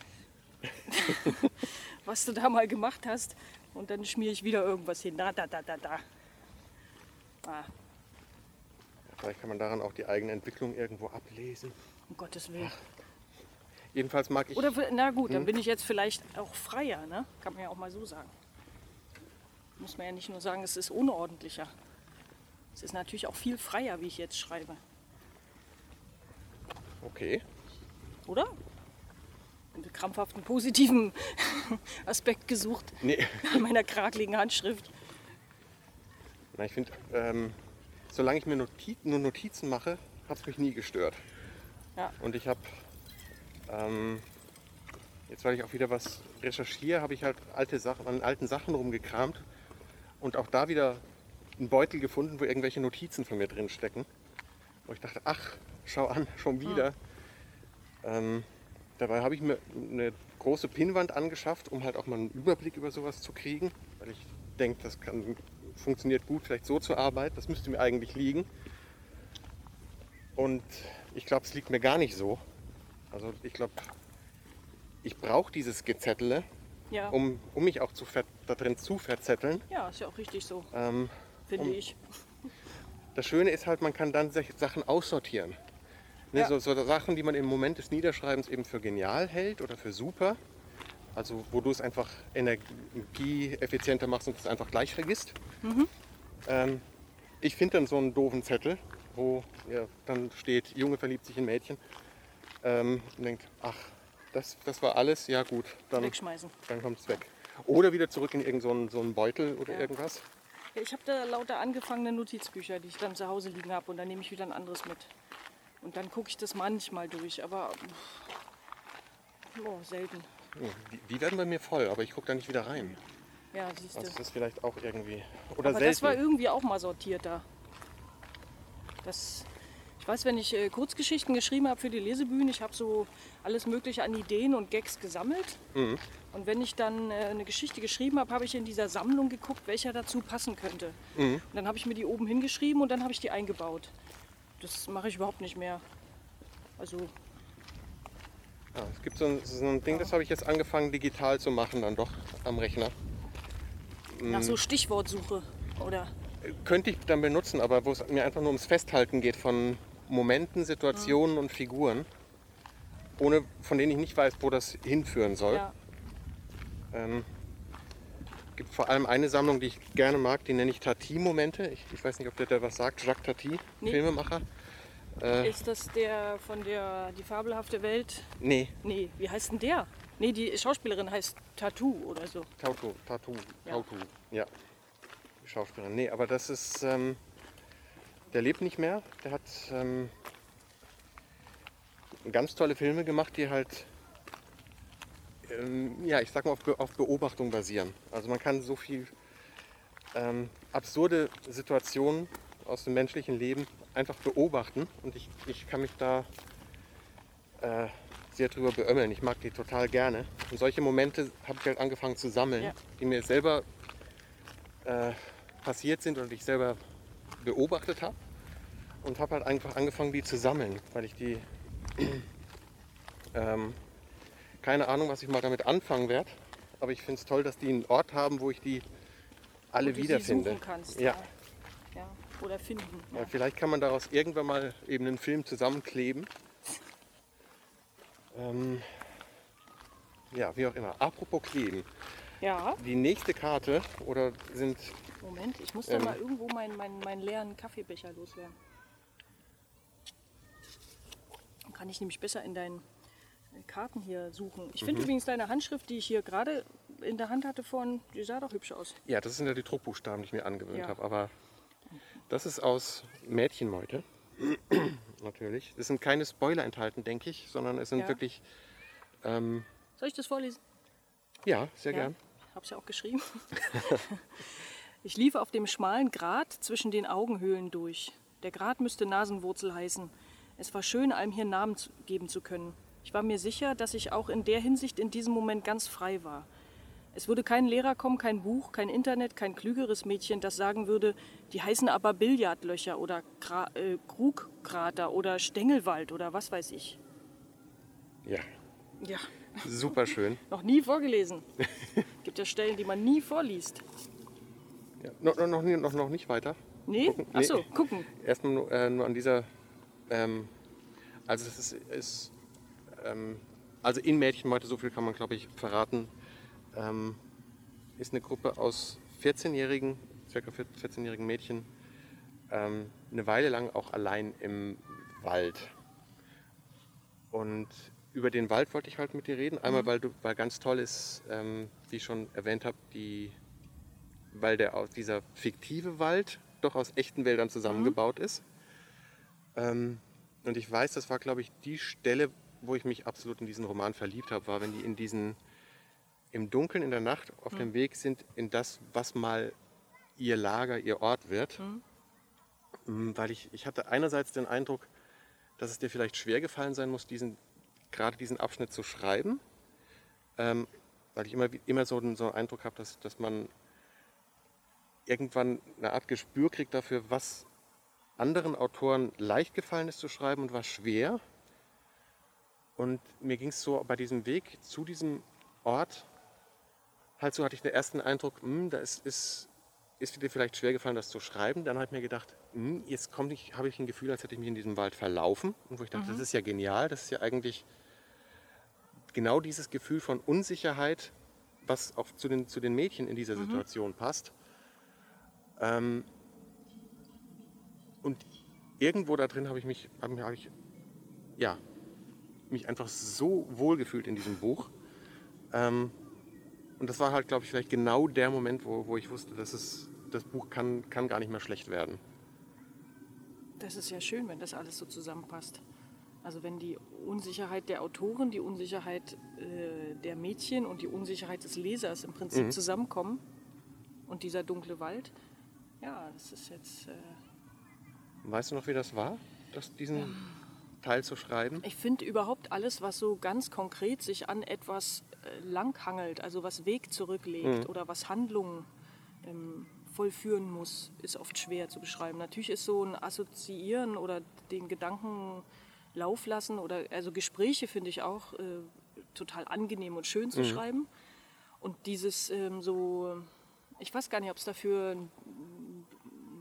was du da mal gemacht hast. Und dann schmiere ich wieder irgendwas hin. Da, da, da, da, da. Ah, Vielleicht kann man daran auch die eigene Entwicklung irgendwo ablesen. um Gottes Willen. Jedenfalls mag ich... Oder, für- na gut, dann bin ich jetzt vielleicht auch freier, ne? Kann man ja auch mal so sagen. Muss man ja nicht nur sagen, es ist unordentlicher. Es ist natürlich auch viel freier, wie ich jetzt schreibe. Okay. Oder? Einen krampfhaften positiven Aspekt gesucht Nee. an meiner krakeligen Handschrift. Na, ich finde, ähm, solange ich mir Notiz, nur Notizen mache, hat es mich nie gestört. Ja. Und ich habe, ähm, jetzt weil ich auch wieder was recherchiere, habe ich halt alte Sachen, an alten Sachen rumgekramt und auch da wieder einen Beutel gefunden, wo irgendwelche Notizen von mir drin stecken. Wo ich dachte, ach, schau an, schon wieder. Ähm, dabei habe ich mir eine große Pinnwand angeschafft, um halt auch mal einen Überblick über sowas zu kriegen, weil ich denke, das kann, funktioniert gut, vielleicht so zu arbeiten. Das müsste mir eigentlich liegen. Und ich glaube, es liegt mir gar nicht so. Also ich glaube, ich brauche dieses Gezettele, Ja. um, um mich auch zu ver da drin zu verzetteln. ja, ist ja auch richtig so, Ähm, finde um- ich. Das Schöne ist halt, man kann dann solche Sachen aussortieren. Ne, Ja. so, so Sachen, die man im Moment des Niederschreibens eben für genial hält oder für super. Also wo du es einfach energieeffizienter machst und es einfach gleich vergisst. Ähm, ich finde dann so einen doofen Zettel, wo ja, dann steht, Junge verliebt sich in Mädchen. Ähm, und denkt, ach, das, das war alles, ja gut, dann, Wegschmeißen. dann kommt es weg. Oder wieder zurück in irgendeinen so einen- so einen Beutel oder Ja. irgendwas. Ja, ich habe da lauter angefangene Notizbücher, die ich dann zu Hause liegen habe und dann nehme ich wieder ein anderes mit. Und dann gucke ich das manchmal durch, aber pff, oh, selten. Ja, Die, die werden bei mir voll, aber ich gucke da nicht wieder rein. Ja, siehst du. Also das ist vielleicht auch irgendwie. Oder Aber selten. das war irgendwie auch mal sortiert da. Das, ich weiß, wenn ich äh, Kurzgeschichten geschrieben habe für die Lesebühnen, ich habe so alles Mögliche an Ideen und Gags gesammelt. Mhm. Und wenn ich dann äh, eine Geschichte geschrieben habe, habe ich in dieser Sammlung geguckt, welcher dazu passen könnte. Mhm. Und dann habe ich mir die oben hingeschrieben und dann habe ich die eingebaut. Das mache ich überhaupt nicht mehr. Also, Ja, es gibt so ein, so ein Ding, das habe ich jetzt angefangen digital zu machen, dann doch am Rechner. nach so Stichwortsuche oder könnte ich dann benutzen, aber wo es mir einfach nur ums Festhalten geht von Momenten, Situationen mhm. und Figuren, ohne, von denen ich nicht weiß, wo das hinführen soll. Ja. Ähm, gibt vor allem eine Sammlung, die ich gerne mag, die nenne ich Tati-Momente. Ich, ich weiß nicht, ob der da was sagt. Jacques Tati, nee. Filmemacher. Äh, ist das der von der Die fabelhafte Welt? Nee. Nee, wie heißt denn der? Nee, die Schauspielerin heißt Tattoo oder so. Tattoo, Tattoo, ja. Tattoo, ja. Die Schauspielerin. Nee, aber das ist, ähm, der lebt nicht mehr. Der hat ähm, ganz tolle Filme gemacht, die halt, ähm, ja, ich sag mal, auf, Be- auf Beobachtung basieren. Also man kann so viel ähm, absurde Situationen aus dem menschlichen Leben einfach beobachten und ich, ich kann mich da äh, sehr drüber beömmeln. Ich mag die total gerne. Und solche Momente habe ich halt angefangen zu sammeln, ja. die mir selber äh, passiert sind und ich selber beobachtet habe. Und habe halt einfach angefangen, die zu sammeln, weil ich die, ähm, keine Ahnung, was ich mal damit anfangen werde, aber ich finde es toll, dass die einen Ort haben, wo ich die alle wo du wiederfinde. Sie suchen kannst, ja. Ja. Ja. Oder finden. Ja. Ja. Vielleicht kann man daraus irgendwann mal eben einen Film zusammenkleben. Ähm, ja, wie auch immer. Apropos kleben. Ja. Die nächste Karte oder sind... Moment, ich muss da ähm, mal irgendwo meinen, meinen, meinen leeren Kaffeebecher loswerden. Dann kann ich nämlich besser in deinen Karten hier suchen. Ich finde mhm. übrigens deine Handschrift, die ich hier gerade in der Hand hatte vorhin, die sah doch hübsch aus. Ja, das sind ja die Druckbuchstaben, die ich mir angewöhnt ja. habe. Aber das ist aus Mädchenmeute. Natürlich. Es sind keine Spoiler enthalten, denke ich, sondern es sind ja. wirklich... Ähm, Soll ich das vorlesen? Ja, sehr ja, gern. Ich habe es ja auch geschrieben. Ich lief auf dem schmalen Grat zwischen den Augenhöhlen durch. Der Grat müsste Nasenwurzel heißen. Es war schön, allem hier Namen geben zu können. Ich war mir sicher, dass ich auch in der Hinsicht in diesem Moment ganz frei war. Es würde kein Lehrer kommen, kein Buch, kein Internet, kein klügeres Mädchen, das sagen würde, die heißen aber Billardlöcher oder Gra- äh, Krugkrater oder Stängelwald oder was weiß ich. Ja. Ja. Super schön. Noch nie vorgelesen. Gibt ja Stellen, die man nie vorliest. Ja, noch, noch, noch, noch nicht weiter. Nee? Gucken. Achso, nee. gucken. Erstmal nur, äh, nur an dieser, ähm, also es ist, ist ähm, also in Mädchenmeute, so viel kann man glaube ich verraten, ähm, ist eine Gruppe aus vierzehnjährigen, ca. vierzehnjährigen Mädchen, ähm, eine Weile lang auch allein im Wald. Und über den Wald wollte ich halt mit dir reden. Einmal, mhm. weil, du, weil ganz toll ist, ähm, wie ich schon erwähnt habe, die, weil der, dieser fiktive Wald doch aus echten Wäldern zusammengebaut mhm. ist. Ähm, und ich weiß, das war, glaube ich, die Stelle, wo ich mich absolut in diesen Roman verliebt habe, war, wenn die in diesen, im Dunkeln in der Nacht auf mhm. dem Weg sind in das, was mal ihr Lager, ihr Ort wird. Mhm. Weil ich, ich hatte einerseits den Eindruck, dass es dir vielleicht schwer gefallen sein muss, diesen gerade diesen Abschnitt zu schreiben, ähm, weil ich immer, immer so, einen, so einen Eindruck habe, dass, dass man irgendwann eine Art Gespür kriegt dafür, was anderen Autoren leicht gefallen ist zu schreiben und was schwer. Und mir ging es so bei diesem Weg zu diesem Ort, halt so hatte ich den ersten Eindruck, mh, da ist, ist, ist dir vielleicht schwer gefallen, das zu schreiben. Dann habe ich mir gedacht, mh, jetzt komme ich, habe ich ein Gefühl, als hätte ich mich in diesem Wald verlaufen. Und wo ich dachte, mhm. das ist ja genial, das ist ja eigentlich genau dieses Gefühl von Unsicherheit, was auch zu den, zu den Mädchen in dieser mhm. Situation passt. Ähm, und irgendwo da drin habe ich mich, habe hab ich, ja, mich einfach so wohl gefühlt in diesem Buch. Ähm, und das war halt, glaube ich, vielleicht genau der Moment, wo, wo ich wusste, dass es, das Buch kann, kann gar nicht mehr schlecht werden. Das ist ja schön, wenn das alles so zusammenpasst. Also wenn die Unsicherheit der Autoren, die Unsicherheit äh, der Mädchen und die Unsicherheit des Lesers im Prinzip mhm. zusammenkommen und dieser dunkle Wald, ja, das ist jetzt... Äh weißt du noch, wie das war, das, diesen ähm, Teil zu schreiben? Ich finde überhaupt alles, was so ganz konkret sich an etwas äh, langhangelt, also was Weg zurücklegt mhm. oder was Handlungen ähm, vollführen muss, ist oft schwer zu beschreiben. Natürlich ist so ein Assoziieren oder den Gedanken Lauf lassen oder also Gespräche finde ich auch äh, total angenehm und schön zu mhm. schreiben. Und dieses ähm, so, ich weiß gar nicht, ob es dafür ein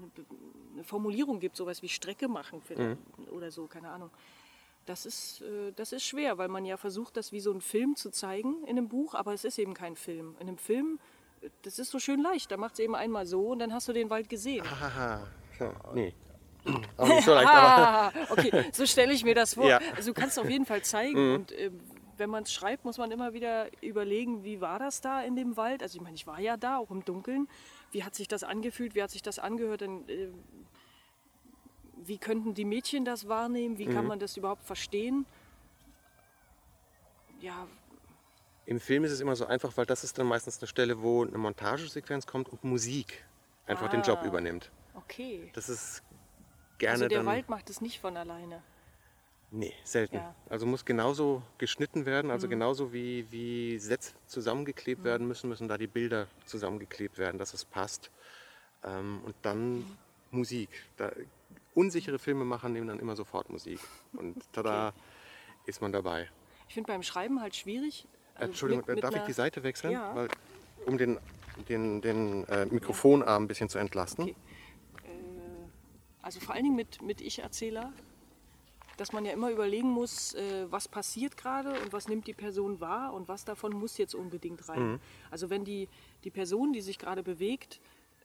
Formulierung gibt, sowas wie Strecke machen mhm. oder so, keine Ahnung. Das ist, äh, das ist schwer, weil man ja versucht, das wie so ein Film zu zeigen in einem Buch, aber es ist eben kein Film. In einem Film, das ist so schön leicht, da macht es eben einmal so und dann hast du den Wald gesehen. Haha, nee. Auch nicht so leicht, ah, okay, so stelle ich mir das vor. Ja. Also du kannst es auf jeden Fall zeigen mhm. und äh, wenn man es schreibt, muss man immer wieder überlegen, wie war das da in dem Wald? Also ich meine, ich war ja da, auch im Dunkeln. Wie hat sich das angefühlt? Wie hat sich das angehört? Denn, äh, wie könnten die Mädchen das wahrnehmen? Wie mhm. kann man das überhaupt verstehen? Ja. Im Film ist es immer so einfach, weil das ist dann meistens eine Stelle, wo eine Montagesequenz kommt und Musik einfach ah, den Job übernimmt. Okay. Das ist gerne also der dann, Wald macht es nicht von alleine. Nee, selten. Ja. Also muss genauso geschnitten werden, also mhm. genauso wie, wie Sätze zusammengeklebt mhm. werden müssen, müssen da die Bilder zusammengeklebt werden, dass es passt. Ähm, und dann mhm. Musik. Da, unsichere Filmemacher nehmen dann immer sofort Musik. Und tada, okay. ist man dabei. Ich finde beim Schreiben halt schwierig. Also Entschuldigung, mit, mit darf ich die Seite wechseln? Ja. Weil, um den, den, den äh, Mikrofonarm ein bisschen zu entlasten. Okay. Äh, also vor allen Dingen mit, mit Ich-Erzähler, dass man ja immer überlegen muss, äh, was passiert gerade und was nimmt die Person wahr und was davon muss jetzt unbedingt rein. Mhm. Also wenn die, die Person, die sich gerade bewegt,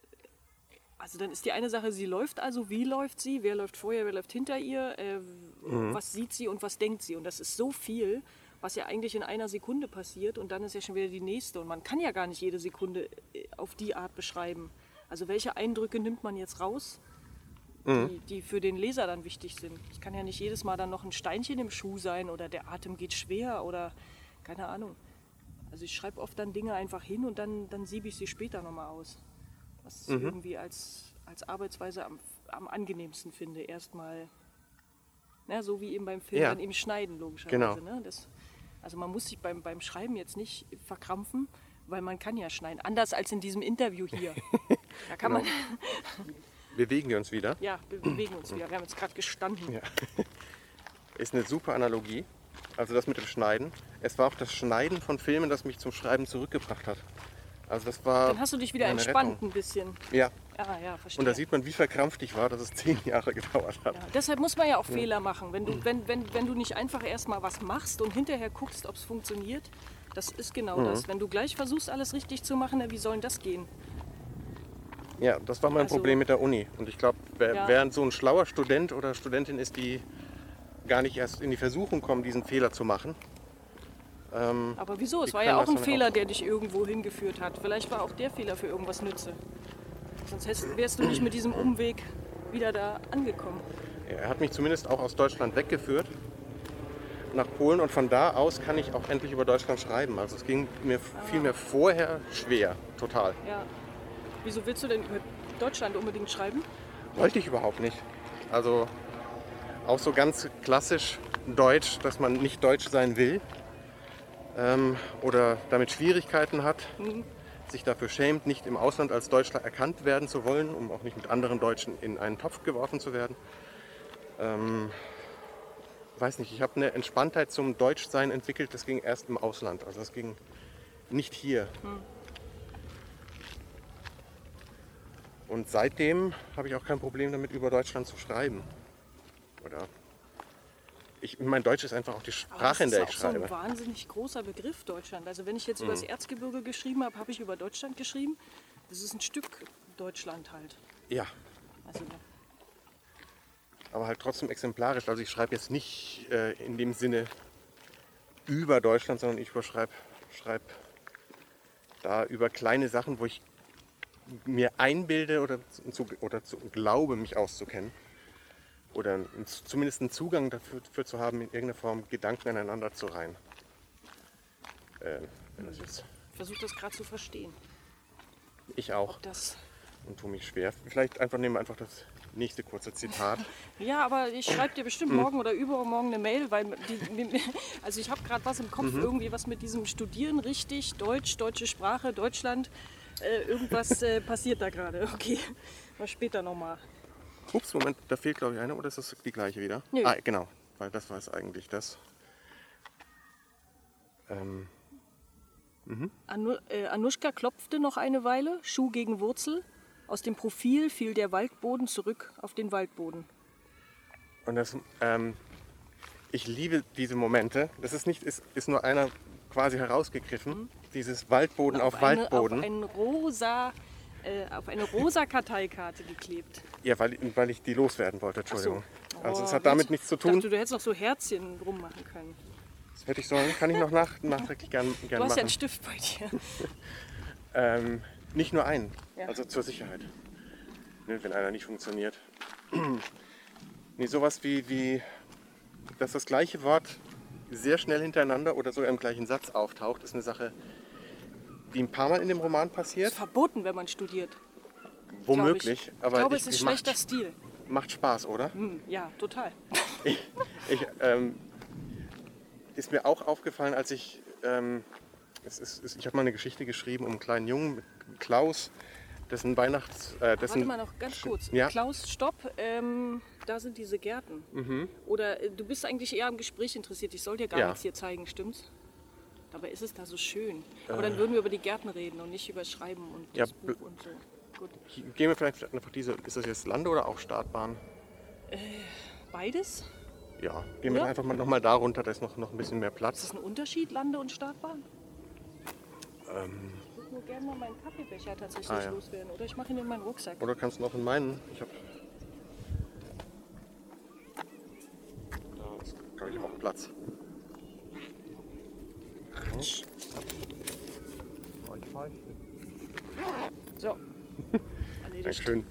also dann ist die eine Sache, sie läuft also, wie läuft sie, wer läuft vorher, wer läuft hinter ihr, äh, mhm. was sieht sie und was denkt sie. Und das ist so viel, was ja eigentlich in einer Sekunde passiert und dann ist ja schon wieder die nächste. Und man kann ja gar nicht jede Sekunde auf die Art beschreiben. Also welche Eindrücke nimmt man jetzt raus, mhm. die, die für den Leser dann wichtig sind. Es kann ja nicht jedes Mal dann noch ein Steinchen im Schuh sein oder der Atem geht schwer oder keine Ahnung. Also ich schreibe oft dann Dinge einfach hin und dann, dann siebe ich sie später nochmal aus. Was ich mhm. irgendwie als, als Arbeitsweise am, am angenehmsten finde. Erstmal, ne, so wie eben beim Film, ja. dann eben schneiden, logischerweise. Genau. Ne? Das, also man muss sich beim, beim Schreiben jetzt nicht verkrampfen, weil man kann ja schneiden. Anders als in diesem Interview hier. Da kann genau. man... Bewegen wir uns wieder? Ja, wir bewegen uns wieder. Wir haben jetzt gerade gestanden. Ja. Ist eine super Analogie. Also das mit dem Schneiden. Es war auch das Schneiden von Filmen, das mich zum Schreiben zurückgebracht hat. Also das war Dann hast du dich wieder entspannt Rettung. Ein bisschen. Ja. Ah, ja, verstehe. Und da sieht man, wie verkrampft ich war, dass es zehn Jahre gedauert hat. Ja, deshalb muss man ja auch ja. Fehler machen. Wenn du, wenn, wenn, wenn du nicht einfach erstmal was machst und hinterher guckst, ob es funktioniert, das ist genau mhm. das. Wenn du gleich versuchst, alles richtig zu machen, wie soll denn das gehen? Ja, das war mein also, Problem mit der Uni. Und ich glaube, wer, ja. wer so ein schlauer Student oder Studentin ist, die gar nicht erst in die Versuchung kommen, diesen Fehler zu machen. Ähm, Aber wieso? Es war ja auch ein Fehler, auch der dich irgendwo hingeführt hat. Vielleicht war auch der Fehler für irgendwas nütze. Sonst hättest, wärst du nicht mit diesem Umweg wieder da angekommen. Ja, er hat mich zumindest auch aus Deutschland weggeführt nach Polen und von da aus kann ich auch endlich über Deutschland schreiben. Also es ging mir ah. fiel mir vorher schwer, total. Ja. Wieso willst du denn über Deutschland unbedingt schreiben? Wollte ich überhaupt nicht. Also auch so ganz klassisch deutsch, dass man nicht deutsch sein will ähm, oder damit Schwierigkeiten hat, mhm. sich dafür schämt, nicht im Ausland als Deutscher erkannt werden zu wollen, um auch nicht mit anderen Deutschen in einen Topf geworfen zu werden. Ähm, weiß nicht, ich habe eine Entspanntheit zum Deutschsein entwickelt, das ging erst im Ausland, also das ging nicht hier. Mhm. Und seitdem habe ich auch kein Problem damit, über Deutschland zu schreiben. Oder ich, mein Deutsch ist einfach auch die Sprache, in der ich schreibe. Das ist auch so ein wahnsinnig großer Begriff, Deutschland. Also wenn ich jetzt mhm. über das Erzgebirge geschrieben habe, habe ich über Deutschland geschrieben. Das ist ein Stück Deutschland halt. Ja. Also, aber halt trotzdem exemplarisch. Also ich schreibe jetzt nicht äh, in dem Sinne über Deutschland, sondern ich schreibe schreib da über kleine Sachen, wo ich mir einbilde oder, zu, oder zu, glaube, mich auszukennen. Oder zumindest einen Zugang dafür, dafür zu haben, in irgendeiner Form Gedanken aneinander zu reihen. Äh, wenn das jetzt ich versuche das gerade zu verstehen. Ich auch. Ob das und tue mich schwer. Vielleicht einfach nehmen wir einfach das nächste kurze Zitat. Ja, aber ich schreibe dir bestimmt morgen mhm. oder übermorgen eine Mail, weil die, also ich habe gerade was im Kopf, mhm. irgendwie was mit diesem Studieren richtig, Deutsch, deutsche Sprache, Deutschland. Äh, irgendwas äh, passiert da gerade. Okay, mal später nochmal. Ups, Moment, da fehlt glaube ich eine, oder ist das die gleiche wieder? Nö. Ah, genau, weil das war es eigentlich das. Ähm. Mhm. Anu, äh, Anuschka klopfte noch eine Weile, Schuh gegen Wurzel. Aus dem Profil fiel der Waldboden zurück auf den Waldboden. Und das, ähm, ich liebe diese Momente. Das ist nicht, ist, ist nur einer quasi herausgegriffen. Mhm. Dieses Waldboden auf, auf eine, Waldboden. Auf, einen rosa, äh, auf eine rosa Karteikarte geklebt. Ja, weil, weil ich die loswerden wollte, Entschuldigung. So. Oh, also es hat damit nichts zu tun. Ich dachte, du hättest noch so Herzchen drum machen können. Das hätte ich so, kann ich noch nach, nachträglich gerne gern machen. Du hast ja einen Stift bei dir. ähm, nicht nur einen, ja. Also zur Sicherheit. Ne, wenn einer nicht funktioniert. Nee, sowas wie, wie, dass das gleiche Wort sehr schnell hintereinander oder sogar im gleichen Satz auftaucht, ist eine Sache, die ein paar Mal in dem Roman passiert. Das ist verboten, wenn man studiert. Womöglich. Ich. Aber ich glaube, ich, es ist macht, schlechter Stil. Macht Spaß, oder? Hm, ja, total. Ich, ich, ähm, ist mir auch aufgefallen, als ich, ähm, es ist, es, ich habe mal eine Geschichte geschrieben um einen kleinen Jungen mit Klaus, dessen Weihnachts... Äh, dessen Warte mal noch ganz kurz. Ja? Klaus, stopp. Ähm, da sind diese Gärten. Mhm. Oder äh, du bist eigentlich eher am Gespräch interessiert. Ich soll dir gar ja. nichts hier zeigen, stimmt's? Dabei ist es da so schön. Aber äh. dann würden wir über die Gärten reden und nicht über Schreiben und ja, das Buch und so. Gut. Gehen wir vielleicht einfach diese... Ist das jetzt Lande- oder auch Startbahn? Äh, beides? Ja, gehen wir einfach mal noch mal da runter, da ist noch, noch ein bisschen mehr Platz. Ist das ein Unterschied, Lande- und Startbahn? Ähm, ich würde nur gerne mal meinen Kaffeebecher tatsächlich ah, ja. loswerden. Oder ich mache ihn in meinen Rucksack. Oder kannst du noch in meinen? Ich habe da ist, glaube ich, auch Platz. So, erledigt. Dankeschön.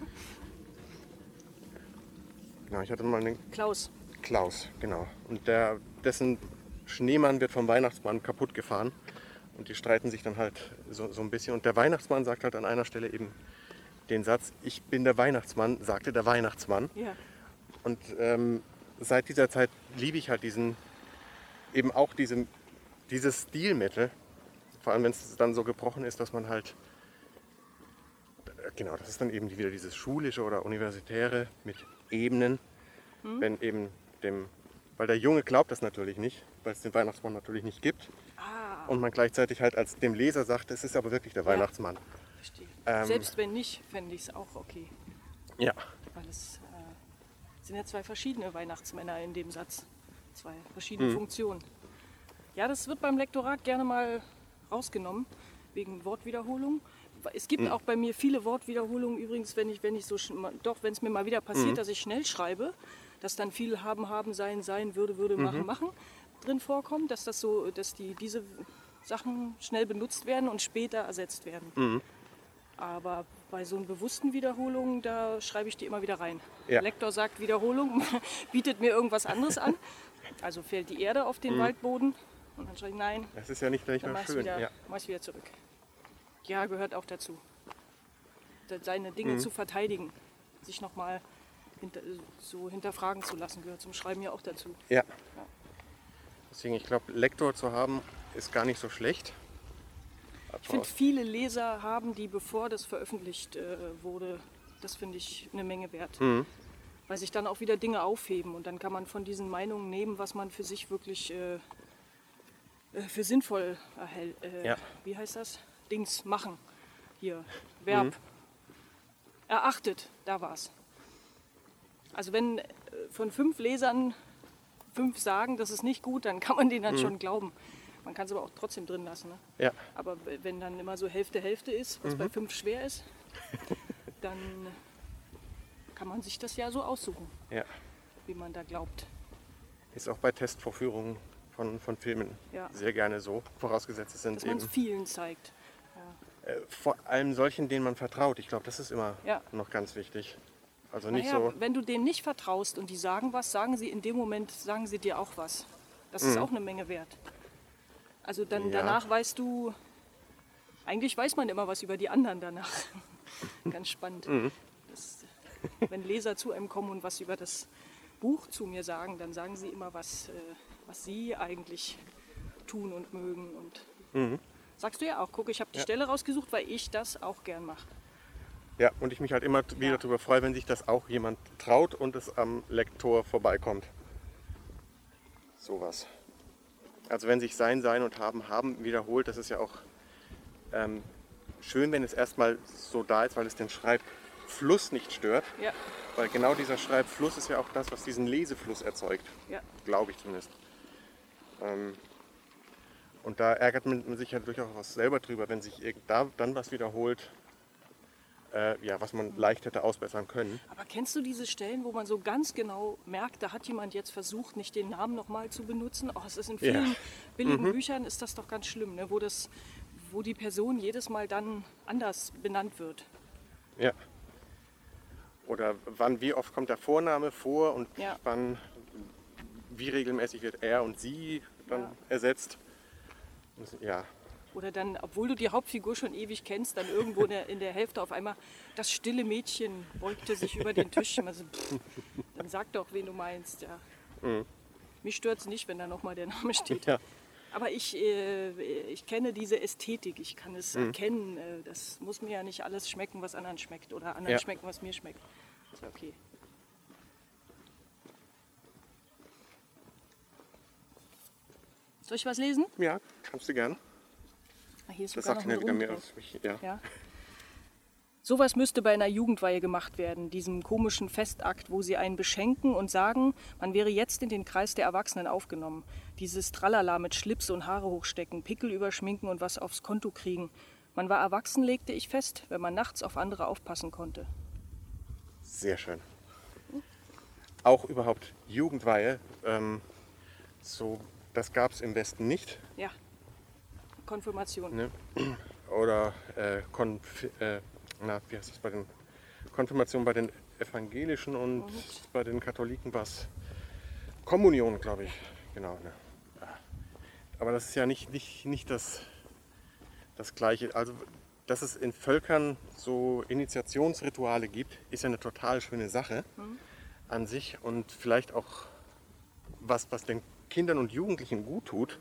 Genau, ich hatte mal einen Klaus. Klaus, genau. Und der, dessen Schneemann wird vom Weihnachtsmann kaputt gefahren. Und die streiten sich dann halt so, so ein bisschen. Und der Weihnachtsmann sagt halt an einer Stelle eben den Satz, ich bin der Weihnachtsmann, sagte der Weihnachtsmann. Ja. Und ähm, seit dieser Zeit liebe ich halt diesen, eben auch diese, dieses Stilmittel. Vor allem, wenn es dann so gebrochen ist, dass man halt, genau, das ist dann eben wieder dieses schulische oder universitäre mit Ebenen. Hm. Wenn eben dem, weil der Junge glaubt das natürlich nicht, weil es den Weihnachtsmann natürlich nicht gibt. Ah. Und man gleichzeitig halt als dem Leser sagt, es ist aber wirklich der ja. Weihnachtsmann. Verstehe. Ähm, Selbst wenn nicht, fände ich es auch okay. Ja. Weil es äh, sind ja zwei verschiedene Weihnachtsmänner in dem Satz. Zwei verschiedene hm. Funktionen. Ja, das wird beim Lektorat gerne mal rausgenommen, wegen Wortwiederholung. Es gibt hm. auch bei mir viele Wortwiederholungen übrigens, wenn ich, wenn ich so, doch, wenn es mir mal wieder passiert, hm. dass ich schnell schreibe, dass dann viel haben, haben, sein, sein, würde, würde, machen, mhm. machen drin vorkommt, dass das so, dass die, diese Sachen schnell benutzt werden und später ersetzt werden. Mhm. Aber bei so einen bewussten Wiederholungen, da schreibe ich die immer wieder rein. Ja. Der Lektor sagt Wiederholung, bietet mir irgendwas anderes an. Also fällt die Erde auf den mhm. Waldboden und dann schreibe ich nein. Das ist ja nicht gleich dann mal schön. Wieder, ja. mach ich wieder zurück. Ja, gehört auch dazu. Seine Dinge mhm. zu verteidigen, sich nochmal hinter, so hinterfragen zu lassen, gehört zum Schreiben ja auch dazu. Ja. ja. Deswegen, ich glaube, Lektor zu haben, ist gar nicht so schlecht. Ich finde, viele Leser haben die, bevor das veröffentlicht äh, wurde, das finde ich eine Menge wert. Mhm. Weil sich dann auch wieder Dinge aufheben und dann kann man von diesen Meinungen nehmen, was man für sich wirklich äh, für sinnvoll erhält. Äh, ja. Wie heißt das? Dings machen. Hier, Verb. Mhm. Erachtet, da war's. Also wenn von fünf Lesern fünf sagen, das ist nicht gut, dann kann man denen dann mhm. schon glauben. Man kann es aber auch trotzdem drin lassen. Ne? Ja. Aber wenn dann immer so Hälfte Hälfte ist, was mhm. bei fünf schwer ist, dann kann man sich das ja so aussuchen, ja. wie man da glaubt. Ist auch bei Testvorführungen von, von Filmen ja. sehr gerne so, vorausgesetzt es sind dass man es vielen zeigt. Ja. Äh, vor allem solchen, denen man vertraut. Ich glaube, das ist immer ja. noch ganz wichtig. Also nicht naja, so. Wenn du denen nicht vertraust und die sagen was, sagen sie in dem Moment, sagen sie dir auch was. Das ist mhm. auch eine Menge wert. Also dann ja. danach weißt du, eigentlich weiß man immer was über die anderen danach. Ganz spannend. Mhm. Das, wenn Leser zu einem kommen und was über das Buch zu mir sagen, dann sagen sie immer, was, äh, was sie eigentlich tun und mögen. Und mhm. sagst du ja auch, guck, ich habe die ja. Stelle rausgesucht, weil ich das auch gern mache. Ja, und ich mich halt immer wieder ja. darüber freue, wenn sich das auch jemand traut und es am Lektor vorbeikommt. Sowas. Also wenn sich sein, sein und haben, haben wiederholt, das ist ja auch ähm, schön, wenn es erstmal so da ist, weil es den Schreibfluss nicht stört. Ja. Weil genau dieser Schreibfluss ist ja auch das, was diesen Lesefluss erzeugt. Ja. Glaube ich zumindest. Ähm, und da ärgert man sich ja durchaus was selber drüber, wenn sich irgend da dann was wiederholt, äh, ja, was man leicht hätte ausbessern können. Aber kennst du diese Stellen, wo man so ganz genau merkt, da hat jemand jetzt versucht, nicht den Namen nochmal zu benutzen? Oh, es ist in vielen Ja. billigen Mhm. Büchern ist das doch ganz schlimm, ne? wo, das, wo die Person jedes Mal dann anders benannt wird. Ja. Oder wann, wie oft kommt der Vorname vor und Ja. wann, wie regelmäßig wird er und sie dann Ja. ersetzt. Ja, Oder dann, obwohl du die Hauptfigur schon ewig kennst, dann irgendwo in der, in der Hälfte auf einmal, das stille Mädchen beugte sich über den Tisch. Also, pff, dann sag doch, wen du meinst. Ja. Mhm. Mich stört es nicht, wenn da nochmal der Name steht. ja. Aber ich, äh, ich kenne diese Ästhetik, ich kann es Mhm. erkennen. Äh, das muss mir ja nicht alles schmecken, was anderen schmeckt. Oder anderen Ja. schmecken, was mir schmeckt. Ist ja okay. Soll ich was lesen? Ja, kannst du gern. Ah, hier ist Das sogar sagt noch mir ein wieder Rund mehr drauf. als mich. Ja. Ja. Sowas müsste bei einer Jugendweihe gemacht werden, diesem komischen Festakt, wo sie einen beschenken und sagen, man wäre jetzt in den Kreis der Erwachsenen aufgenommen. Dieses Tralala mit Schlips und Haare hochstecken, Pickel überschminken und was aufs Konto kriegen. Man war erwachsen, legte ich fest, wenn man nachts auf andere aufpassen konnte. Sehr schön. Auch überhaupt Jugendweihe, ähm, so, das gab es im Westen nicht. Ja, Konfirmation. Ne? Oder äh, Konf äh, na, wie heißt das bei den Konfirmationen bei den Evangelischen und Und? bei den Katholiken war es Kommunion, glaube ich. Genau. Ne? Ja. Aber das ist ja nicht, nicht, nicht das, das Gleiche. Also, dass es in Völkern so Initiationsrituale gibt, ist ja eine total schöne Sache Mhm. an sich und vielleicht auch was, was den Kindern und Jugendlichen gut tut.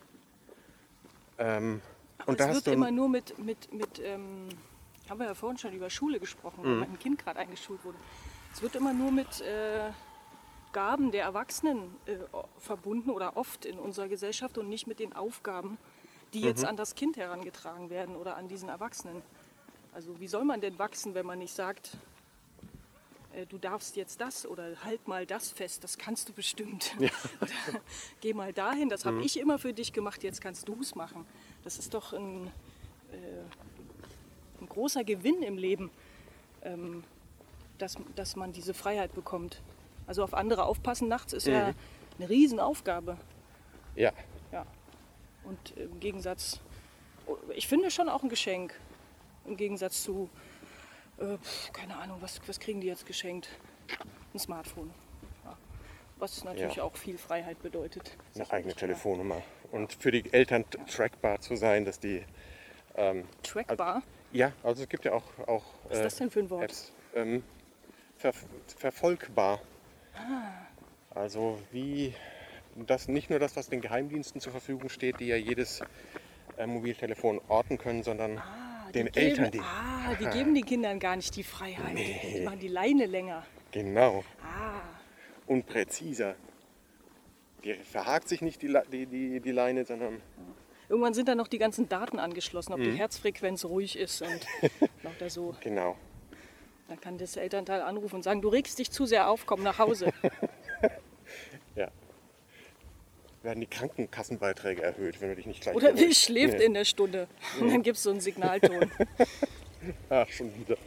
Ähm, Aber und da es hast wird du ein- immer nur mit, mit, mit ähm, haben wir ja vorhin schon über Schule gesprochen, weil Mhm. mein Kind gerade eingeschult wurde. Es wird immer nur mit äh, Gaben der Erwachsenen äh, verbunden oder oft in unserer Gesellschaft und nicht mit den Aufgaben, die jetzt Mhm. an das Kind herangetragen werden oder an diesen Erwachsenen. Also wie soll man denn wachsen, wenn man nicht sagt, äh, du darfst jetzt das oder halt mal das fest, das kannst du bestimmt. Ja. Oder geh mal dahin, das habe Mhm. ich immer für dich gemacht, jetzt kannst du es machen. Das ist doch ein, äh, ein großer Gewinn im Leben, ähm, dass, dass man diese Freiheit bekommt. Also auf andere aufpassen nachts ist ja Mhm. eine Riesenaufgabe. ja, Ja. Und im Gegensatz, ich finde schon auch ein Geschenk, im Gegensatz zu, äh, pf, keine Ahnung, was, was kriegen die jetzt geschenkt? Ein Smartphone. Ja. Was natürlich Ja. auch viel Freiheit bedeutet. eine eigene Sicherlich, ja. Telefonnummer. Und für die Eltern trackbar zu sein, dass die... Ähm, Trackbar? ja, also es gibt ja auch, auch Was ist das denn für ein Wort? Apps. Ähm, ver verfolgbar. Ah. Also wie das nicht nur das, was den Geheimdiensten zur Verfügung steht, die ja jedes äh, Mobiltelefon orten können, sondern Ah, den die Eltern, geben, die... ah, die geben den Kindern gar nicht die Freiheit. Die machen die Leine länger. Genau. Ah, Und präziser. Die verhakt sich nicht die, La- die, die, die Leine, sondern... irgendwann sind da noch die ganzen Daten angeschlossen, ob die Mhm. Herzfrequenz ruhig ist und lauter so. Genau. Dann kann das Elternteil anrufen und sagen, du regst dich zu sehr auf, komm nach Hause. Ja. Werden die Krankenkassenbeiträge erhöht, wenn du dich nicht gleich... Oder wie beruhigst. schläft Nee. in der Stunde. Und dann gibt es so einen Signalton. Ach, schon wieder.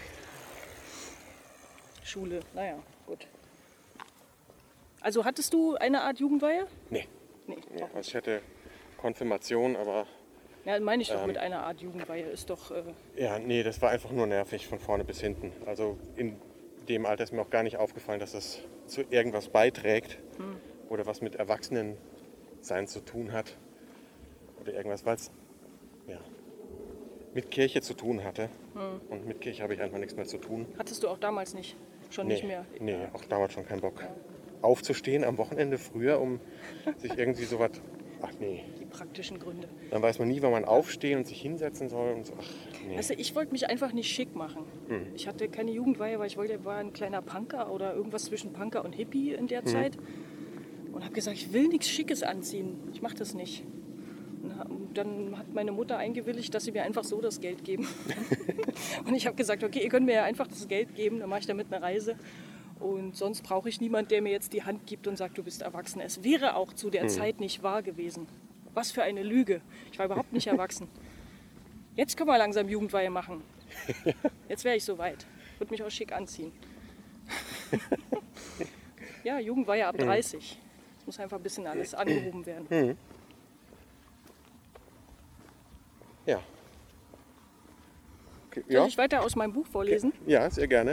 Schule, naja, gut. Also hattest du eine Art Jugendweihe? Nee. Nee, Ja, auch also nicht. ich hatte Konfirmation, aber Ja, meine ich doch Ähm. mit einer Art Jugendweihe. Ist doch, äh, ja, nee, das war einfach nur nervig von vorne bis hinten. Also in dem Alter ist mir auch gar nicht aufgefallen, dass das zu irgendwas beiträgt Hm. oder was mit Erwachsenen sein zu tun hat oder irgendwas, weil es ja, mit Kirche zu tun hatte. Hm. Und mit Kirche habe ich einfach nichts mehr zu tun. hattest du auch damals nicht. Schon nee, nicht mehr. Nee, auch damals schon keinen Bock. Aufzustehen am Wochenende früher, um sich irgendwie so was... Ach nee, Die praktischen Gründe. dann weiß man nie, wann man aufstehen und sich hinsetzen soll und so. Ach nee. Weißt du, ich wollte mich einfach nicht schick machen. Hm. Ich hatte keine Jugendweihe, weil ich wollte, war ein kleiner Punker oder irgendwas zwischen Punker und Hippie in der Hm. Zeit. Und habe gesagt, ich will nichts Schickes anziehen. Ich mache das nicht. Und dann hat meine Mutter eingewilligt, dass sie mir einfach so das Geld geben. Und ich habe gesagt, okay, ihr könnt mir ja einfach das Geld geben, dann mache ich damit eine Reise. Und sonst brauche ich niemanden, der mir jetzt die Hand gibt und sagt, du bist erwachsen. Es wäre auch zu der hm. Zeit nicht wahr gewesen. Was für eine Lüge. Ich war überhaupt nicht erwachsen. Jetzt können wir langsam Jugendweihe machen. Jetzt wäre ich soweit. Würde mich auch schick anziehen. Ja, Jugendweihe ab dreißig. Es muss einfach ein bisschen alles angehoben werden. Hm. Ja. Okay. Soll ja. ich weiter aus meinem Buch vorlesen? Ja, sehr gerne.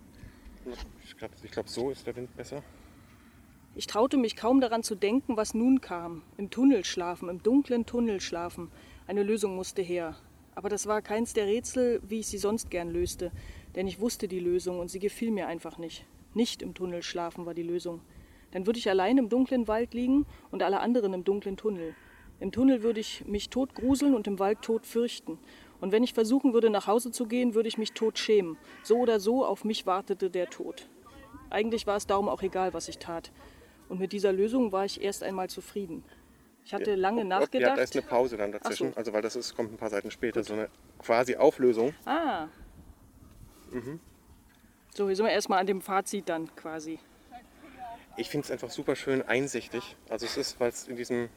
Ich glaube, so ist der Wind besser. Ich traute mich kaum daran zu denken, was nun kam. Im Tunnel schlafen, im dunklen Tunnel schlafen. Eine Lösung musste her. Aber das war keins der Rätsel, wie ich sie sonst gern löste. Denn ich wusste die Lösung und sie gefiel mir einfach nicht. Nicht im Tunnel schlafen war die Lösung. Dann würde ich allein im dunklen Wald liegen und alle anderen im dunklen Tunnel. Im Tunnel würde ich mich tot gruseln und im Wald tot fürchten. Und wenn ich versuchen würde, nach Hause zu gehen, würde ich mich tot schämen. So oder so, auf mich wartete der Tod. Eigentlich war es darum auch egal, was ich tat. Und mit dieser Lösung war ich erst einmal zufrieden. Ich hatte lange nachgedacht. Ja, da ist eine Pause dann dazwischen, so. Also weil das ist, kommt ein paar Seiten später, Gut. so eine quasi Auflösung. Ah. Mhm. So, hier sind wir erstmal an dem Fazit dann quasi. Ich finde es einfach super schön einsichtig. Also es ist, weil es in diesem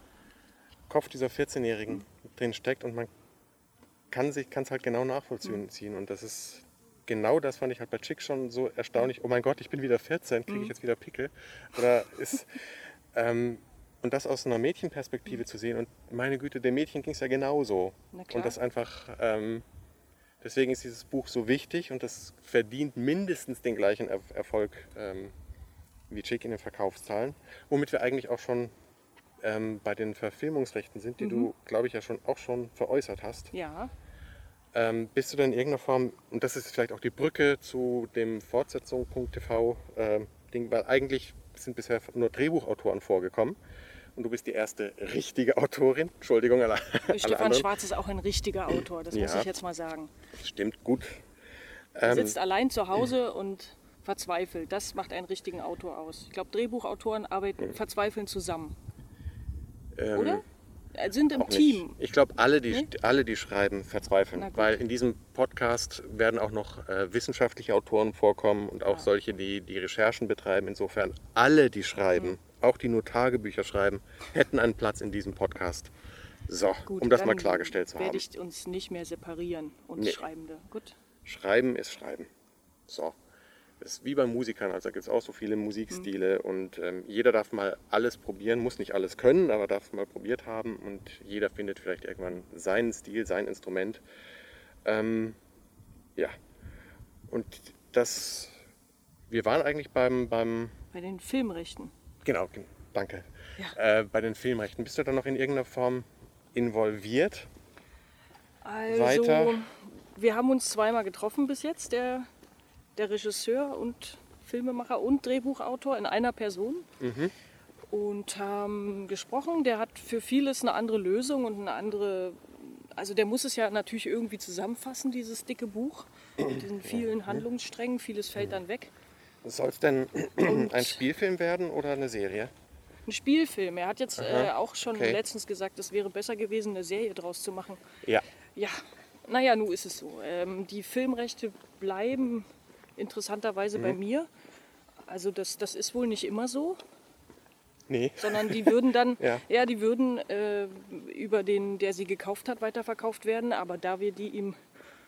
Kopf dieser vierzehnjährigen drin steckt und man kann sich kann es halt genau nachvollziehen. Mhm. Und das ist genau das, fand ich halt bei Chick schon so erstaunlich. Oh mein Gott, ich bin wieder vierzehn, kriege ich jetzt wieder Pickel? Oder ist, ähm, und das aus einer Mädchenperspektive mhm. zu sehen. Und meine Güte, dem Mädchen ging es ja genauso. Und das einfach, ähm, deswegen ist dieses Buch so wichtig und das verdient mindestens den gleichen er- Erfolg ähm, wie Chick in den Verkaufszahlen. Womit wir eigentlich auch schon ähm, bei den Verfilmungsrechten sind, die mhm. du, glaube ich, ja schon auch schon veräußert hast. Ja. Ähm, bist du denn in irgendeiner Form, und das ist vielleicht auch die Brücke zu dem Fortsetzung.tv ähm, Ding, weil eigentlich sind bisher nur Drehbuchautoren vorgekommen und du bist die erste richtige Autorin. Entschuldigung, alle, alle Stefan anderen. Schwarz ist auch ein richtiger Autor, das ja. muss ich jetzt mal sagen. Stimmt, gut. Er ähm, sitzt allein zu Hause und verzweifelt. Das macht einen richtigen Autor aus. Ich glaube, Drehbuchautoren arbeiten, verzweifeln zusammen. Ähm, Oder? Sind im Team. Nicht. Ich glaube, alle die, nee? alle, die schreiben, verzweifeln. Weil in diesem Podcast werden auch noch äh, wissenschaftliche Autoren vorkommen und auch ah. solche, die die Recherchen betreiben. Insofern, alle, die schreiben, mhm. auch die nur Tagebücher schreiben, hätten einen Platz in diesem Podcast. So, Gut, um das mal klargestellt zu haben. Werde ich uns nicht mehr separieren, uns nee. Schreibende. Gut. Schreiben ist Schreiben. So. Das ist wie bei Musikern, also da gibt es auch so viele Musikstile mhm. und ähm, jeder darf mal alles probieren, muss nicht alles können, aber darf es mal probiert haben und jeder findet vielleicht irgendwann seinen Stil, sein Instrument. Ähm, ja, und das, wir waren eigentlich beim... beim bei den Filmrechten. Genau, danke. Ja. Äh, bei den Filmrechten. Bist du da noch in irgendeiner Form involviert? Also, Weiter? Wir haben uns zweimal getroffen bis jetzt, der... der Regisseur und Filmemacher und Drehbuchautor in einer Person mhm. und haben gesprochen. Der hat für vieles eine andere Lösung und eine andere, also der muss es ja natürlich irgendwie zusammenfassen, dieses dicke Buch mit diesen vielen Handlungssträngen, vieles fällt dann weg. Soll es denn und ein Spielfilm werden oder eine Serie? Ein Spielfilm. Er hat jetzt äh, auch schon okay. letztens gesagt, es wäre besser gewesen, eine Serie draus zu machen. Ja. Ja, naja, nun ist es so. Ähm, die Filmrechte bleiben interessanterweise mhm. bei mir. Also das, das ist wohl nicht immer so. Nee. Sondern die würden dann, ja. ja, die würden äh, über den, der sie gekauft hat, weiterverkauft werden. Aber da wir die ihm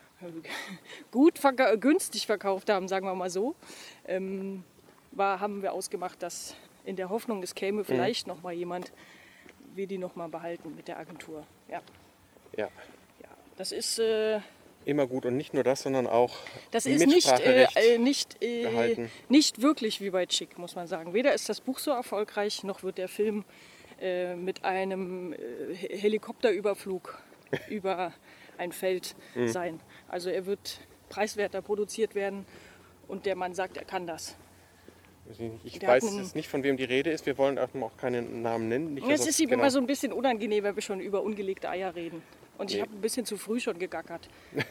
gut verka- günstig verkauft haben, sagen wir mal so, ähm, war, haben wir ausgemacht, dass in der Hoffnung, es käme vielleicht mhm. noch mal jemand, wir die noch mal behalten mit der Agentur. Ja. Ja. Ja. Das ist äh, immer gut und nicht nur das, sondern auch das ist nicht, äh, nicht, äh, nicht wirklich wie bei Chick, muss man sagen. Weder ist das Buch so erfolgreich, noch wird der Film äh, mit einem äh, Helikopterüberflug über ein Feld mhm. sein. Also er wird preiswerter produziert werden und der Mann sagt, er kann das. Ich der weiß jetzt nicht, von wem die Rede ist. Wir wollen auch keinen Namen nennen. Nicht, es ist ihm genau. immer so ein bisschen unangenehm, wenn wir schon über ungelegte Eier reden. Und ich nee. habe ein bisschen zu früh schon gegackert.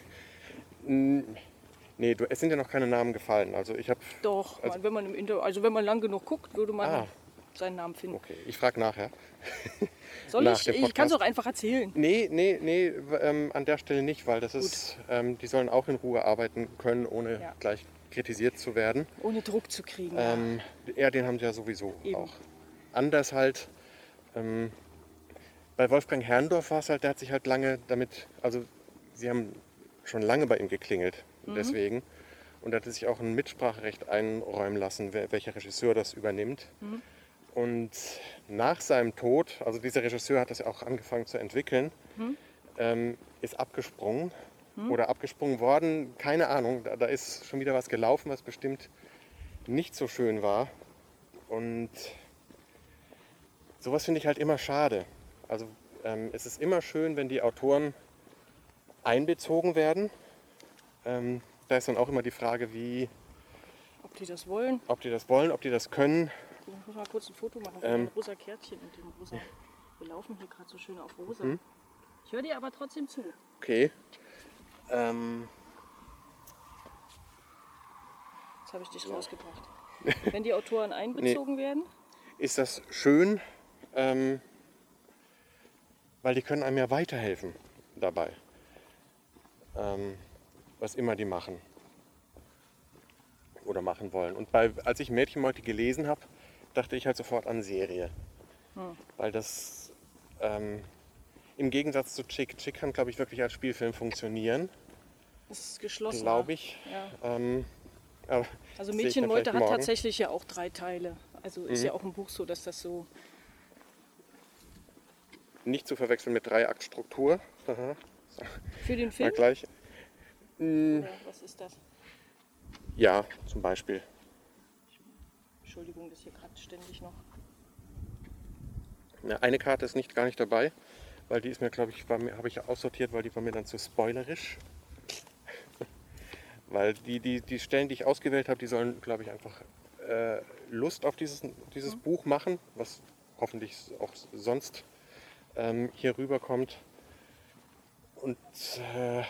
Nee, du, es sind ja noch keine Namen gefallen. Also ich habe. Doch, also, wenn man im Inter, also wenn man lang genug guckt, würde man. Ah, seinen Namen finden. Okay, ich frage nachher. Soll Nach ich? dem Ich kann es Podcast. auch einfach erzählen. Nee, nee, nee, ähm, an der Stelle nicht, weil das ist, ähm, die sollen auch in Ruhe arbeiten können, ohne Ja. gleich kritisiert zu werden. Ohne Druck zu kriegen. Ähm, ja, den haben sie ja sowieso Eben. auch. Anders halt, ähm, bei Wolfgang Herrndorf war es halt, der hat sich halt lange damit, also sie haben schon lange bei ihm geklingelt, Mhm. deswegen. Und er hat sich auch ein Mitspracherecht einräumen lassen, wer, welcher Regisseur das übernimmt. Mhm. Und nach seinem Tod, also dieser Regisseur hat das ja auch angefangen zu entwickeln, Mhm. ähm, ist abgesprungen Mhm. oder abgesprungen worden, keine Ahnung. Da, da ist schon wieder was gelaufen, was bestimmt nicht so schön war. Und sowas finde ich halt immer schade. Also ähm, es ist immer schön, wenn die Autoren einbezogen werden. Ähm, da ist dann auch immer die Frage, wie, Ob die das wollen? ob die das wollen, ob die das können. Ich muss mal kurz ein Foto machen von Ähm. dem rosa Kärtchen und dem rosa. Wir laufen hier gerade so schön auf rosa. Mhm. Ich höre dir aber trotzdem zu. Okay. Ähm, Jetzt habe ich dich rausgebracht. Wenn die Autoren einbezogen werden, ist das schön, ähm, weil die können einem ja weiterhelfen dabei. Ähm, was immer die machen. Oder machen wollen. Und bei, als ich Mädchenmeute gelesen habe, dachte ich halt sofort an Serie. Hm. Weil das ähm, im Gegensatz zu Chick, Chick kann, glaube ich, wirklich als Spielfilm funktionieren. das ist geschlossen. Glaube ich. Ja. Ähm, aber Also sehe ich dann Mädchenmeute vielleicht hat morgen. tatsächlich ja auch drei Teile. Also ist Mhm. ja auch im Buch so, dass das so. Nicht zu verwechseln mit Dreiaktstruktur. Aha. Für den Mal Film? gleich. Mm, Oder was ist das? Ja, zum Beispiel. Entschuldigung, das hier gerade ständig noch. Ja, eine Karte ist nicht gar nicht dabei, weil die ist mir, glaube ich, war mir, habe ich aussortiert, weil die war mir dann zu spoilerisch. Weil die, die, die Stellen, die ich ausgewählt habe, die sollen, glaube ich, einfach äh, Lust auf dieses, dieses Mhm. Buch machen, was hoffentlich auch sonst ähm, hier rüberkommt. Und äh,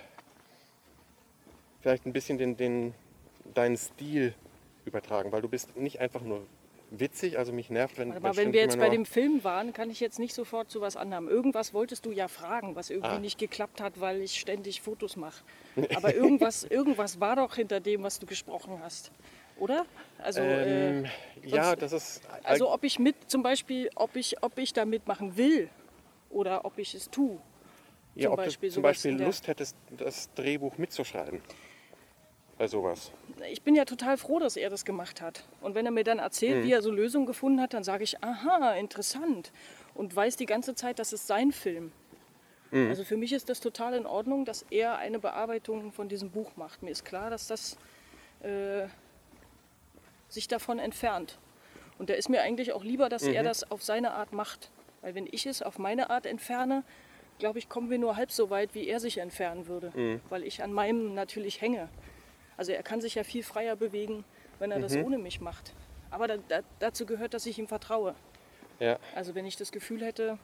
vielleicht ein bisschen den, den, deinen Stil übertragen, weil du bist nicht einfach nur witzig, also mich nervt, wenn, Warte mal, wenn ständig wir jetzt immer bei nur- dem Film waren, kann ich jetzt nicht sofort zu was anderem. Irgendwas wolltest du ja fragen, was irgendwie Ah. nicht geklappt hat, weil ich ständig Fotos mache. Aber irgendwas, irgendwas war doch hinter dem, was du gesprochen hast, oder? Also, ähm, äh, ja, sonst- das ist also ob ich mit, zum Beispiel, ob ich, ob ich da mitmachen will oder ob ich es tue. ja, zum ob Beispiel du zum sowas Beispiel in der- Lust hättest, das Drehbuch mitzuschreiben. Bei sowas. Ich bin ja total froh, dass er das gemacht hat. Und wenn er mir dann erzählt, Mhm. wie er so Lösungen gefunden hat, dann sage ich, aha, interessant. Und weiß die ganze Zeit, das ist sein Film. Mhm. Also für mich ist das total in Ordnung, dass er eine Bearbeitung von diesem Buch macht. Mir ist klar, dass das äh, sich davon entfernt. Und da ist mir eigentlich auch lieber, dass er Mhm. das auf seine Art macht. Weil wenn ich es auf meine Art entferne, glaube ich, kommen wir nur halb so weit, wie er sich entfernen würde. Mhm. Weil ich an meinem natürlich hänge. Also er kann sich ja viel freier bewegen, wenn er das Mhm. ohne mich macht. Aber da, da, dazu gehört, dass ich ihm vertraue. Ja. Also wenn ich das Gefühl hätte,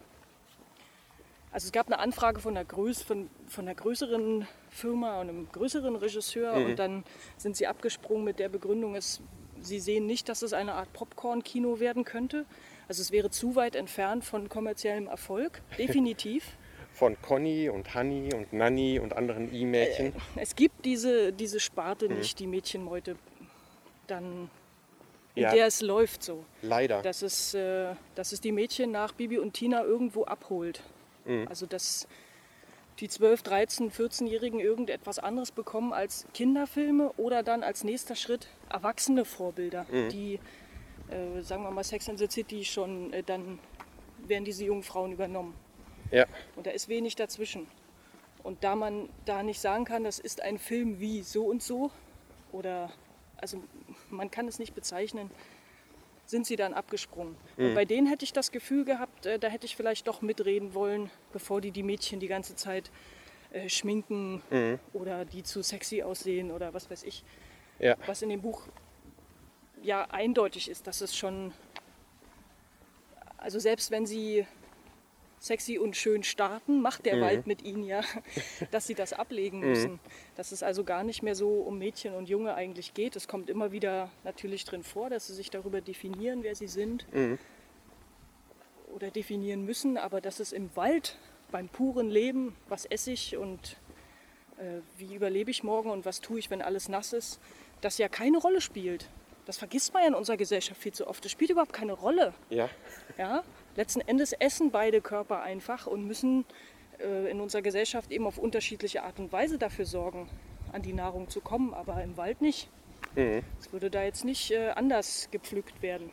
also es gab eine Anfrage von einer, Größ, von, von einer größeren Firma und einem größeren Regisseur Mhm. und dann sind sie abgesprungen mit der Begründung, es, sie sehen nicht, dass es eine Art Popcorn-Kino werden könnte. Also es wäre zu weit entfernt von kommerziellem Erfolg, definitiv. Von Conny und Hanni und Nanni und anderen I-Mädchen. Es gibt diese, diese Sparte Mhm. nicht, die Mädchenmeute dann, in Ja. der es läuft so. Leider. Dass es, äh, dass es die Mädchen nach Bibi und Tina irgendwo abholt. Mhm. Also dass die zwölf-, dreizehn-, vierzehnjährigen irgendetwas anderes bekommen als Kinderfilme oder dann als nächster Schritt erwachsene Vorbilder, Mhm. die, äh, sagen wir mal, Sex and the City schon, äh, dann werden diese jungen Frauen übernommen. Ja. Und da ist wenig dazwischen. Und da man da nicht sagen kann, das ist ein Film wie so und so, oder also man kann es nicht bezeichnen, sind sie dann abgesprungen. Und bei denen hätte ich das Gefühl gehabt, äh, da hätte ich vielleicht doch mitreden wollen, bevor die die Mädchen die ganze Zeit äh, schminken Mhm. oder die zu sexy aussehen oder was weiß ich. Ja. Was in dem Buch ja eindeutig ist, dass es schon, also selbst wenn sie sexy und schön starten, macht der Mhm. Wald mit ihnen ja, dass sie das ablegen müssen. Mhm. Dass es also gar nicht mehr so um Mädchen und Junge eigentlich geht. Es kommt immer wieder natürlich drin vor, dass sie sich darüber definieren, wer sie sind Mhm. oder definieren müssen, aber dass es im Wald beim puren Leben, was esse ich und äh, wie überlebe ich morgen und was tue ich, wenn alles nass ist, das ja keine Rolle spielt. Das vergisst man ja in unserer Gesellschaft viel zu oft. Das spielt überhaupt keine Rolle. Ja. Ja? Letzten Endes essen beide Körper einfach und müssen äh, in unserer Gesellschaft eben auf unterschiedliche Art und Weise dafür sorgen, an die Nahrung zu kommen, aber im Wald nicht. Mhm. Es würde da jetzt nicht äh, anders gepflückt werden.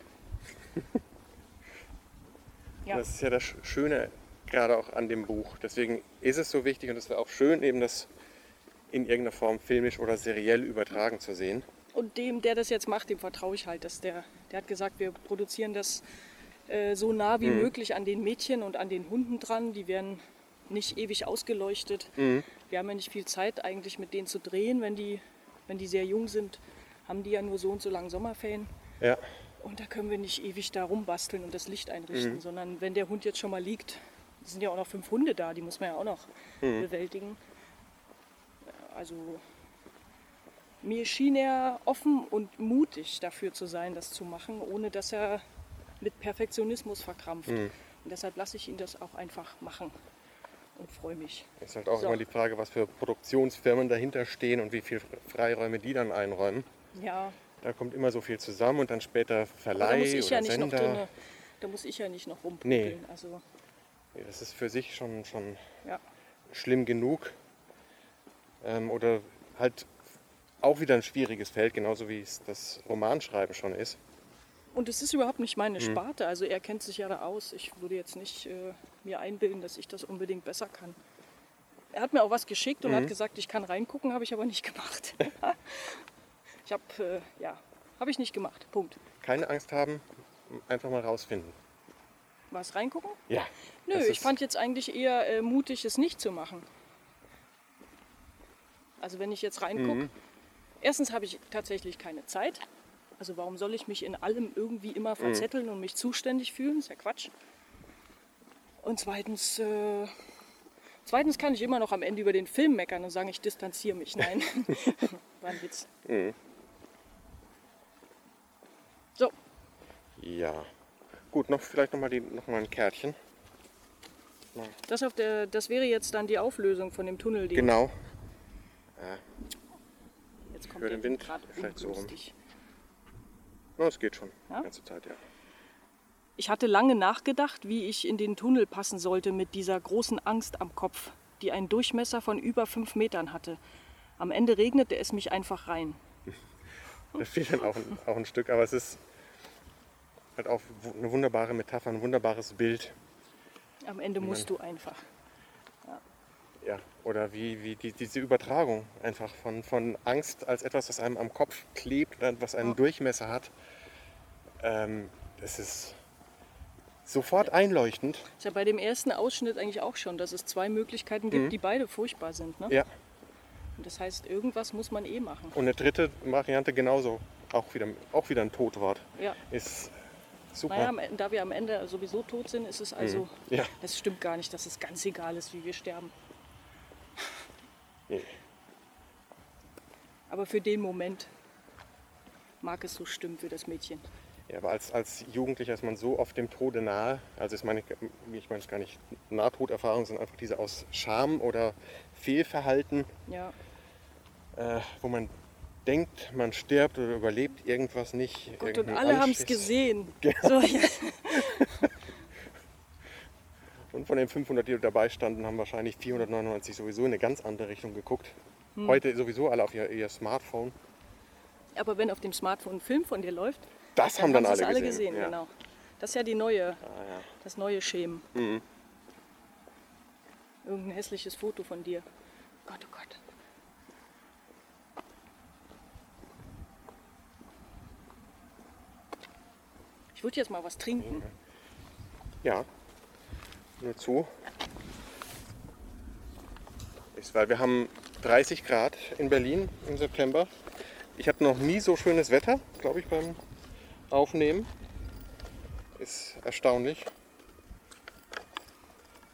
Ja. Das ist ja das Schöne gerade auch an dem Buch. Deswegen ist es so wichtig und es wäre auch schön, eben das in irgendeiner Form filmisch oder seriell übertragen zu sehen. Und dem, der das jetzt macht, dem vertraue ich halt. Dass der, der hat gesagt, wir produzieren das äh, so nah wie Mhm. möglich an den Mädchen und an den Hunden dran. Die werden nicht ewig ausgeleuchtet. Mhm. Wir haben ja nicht viel Zeit eigentlich mit denen zu drehen. Wenn die, wenn die sehr jung sind, haben die ja nur so und so lange Sommerferien. Ja. Und da können wir nicht ewig da rumbasteln und das Licht einrichten, Mhm. sondern wenn der Hund jetzt schon mal liegt, es sind ja auch noch fünf Hunde da, die muss man ja auch noch Mhm. bewältigen. Also mir schien er offen und mutig dafür zu sein, das zu machen, ohne dass er mit Perfektionismus verkrampft. Mhm. Und deshalb lasse ich ihn das auch einfach machen und freue mich. Ist halt auch So. immer die Frage, was für Produktionsfirmen dahinter stehen und wie viel Freiräume die dann einräumen. Ja, Da kommt immer so viel zusammen und dann später aber da Verleih muss ich oder ja nicht noch Sender. drinne, da muss ich ja nicht noch rumpöbeln. Nee. Also Nee, das ist für sich schon, schon ja. schlimm genug. Ähm, oder halt auch wieder ein schwieriges Feld, genauso wie es das Romanschreiben schon ist. Und es ist überhaupt nicht meine Mhm. Sparte. Also er kennt sich ja da aus. Ich würde jetzt nicht äh, mir einbilden, dass ich das unbedingt besser kann. Er hat mir auch was geschickt und Mhm. hat gesagt, ich kann reingucken, habe ich aber nicht gemacht. ich habe, äh, ja, habe ich nicht gemacht. Punkt. Keine Angst haben, einfach mal rausfinden. Was reingucken? Ja. Nö, das ich ist- fand jetzt eigentlich eher äh, mutig, es nicht zu machen. Also wenn ich jetzt reingucke, Mhm. erstens habe ich tatsächlich keine Zeit. Also warum soll ich mich in allem irgendwie immer verzetteln und mich zuständig fühlen? Ist ja Quatsch. Und zweitens, äh, zweitens kann ich immer noch am Ende über den Film meckern und sagen, ich distanziere mich. Nein, war ein Witz. Mhm. So, Ja. Gut, noch vielleicht noch mal, die, noch mal ein Kärtchen. das, auf der, das wäre jetzt dann die Auflösung von dem Tunnel. Den Genau. Jetzt kommt Für der den Wind gerade vielleicht so rum. ungünstig. No, es geht schon. Ja? Die ganze Zeit, ja. Ich hatte lange nachgedacht, wie ich in den Tunnel passen sollte mit dieser großen Angst am Kopf, die einen Durchmesser von über fünf Metern hatte. Am Ende regnete es mich einfach rein. Da fehlt dann auch ein, auch ein Stück, aber es ist halt auch eine wunderbare Metapher, ein wunderbares Bild. Am Ende musst du einfach. Ja, oder wie, wie die, diese Übertragung einfach von, von Angst als etwas, was einem am Kopf klebt, oder was einen Ja. Durchmesser hat. Ähm, das ist sofort einleuchtend. Ist ja bei dem ersten Ausschnitt eigentlich auch schon, dass es zwei Möglichkeiten gibt, Mhm. die beide furchtbar sind. Ne? Ja. Und das heißt, irgendwas muss man eh machen. Und eine dritte Variante genauso, auch wieder, auch wieder ein Totwort. Ja. Ist super. Naja, am Ende- da wir am Ende sowieso tot sind, ist es also, Ja. es stimmt gar nicht, dass es ganz egal ist, wie wir sterben. Nee. Aber für den Moment mag es so stimmen für das Mädchen. Ja, aber als, als Jugendlicher ist man so oft dem Tode nahe. Also ich meine, ich meine es gar nicht Nahtoderfahrung, sondern einfach diese aus Scham oder Fehlverhalten, Ja, äh, wo man denkt, man stirbt oder überlebt irgendwas nicht. Gott, und irgendein alle haben es Anschiss. gesehen. Genau. So, ja. Und von den fünfhundert, die dabei standen, haben wahrscheinlich vierhundertneunundneunzig sowieso in eine ganz andere Richtung geguckt. Hm. Heute sowieso alle auf ihr, ihr Smartphone. Aber wenn auf dem Smartphone ein Film von dir läuft, Das dann haben dann haben sie alle es alle gesehen. gesehen. ja. Genau. Das ist ja die neue, Ah, ja. das neue Schemen. Mhm. Irgendein hässliches Foto von dir. Gott, oh Gott. Ich würde jetzt mal was trinken. Ja, nur zu. Ist, weil wir haben dreißig Grad in Berlin im September. Ich hatte noch nie so schönes Wetter, glaube ich, beim Aufnehmen. Ist erstaunlich.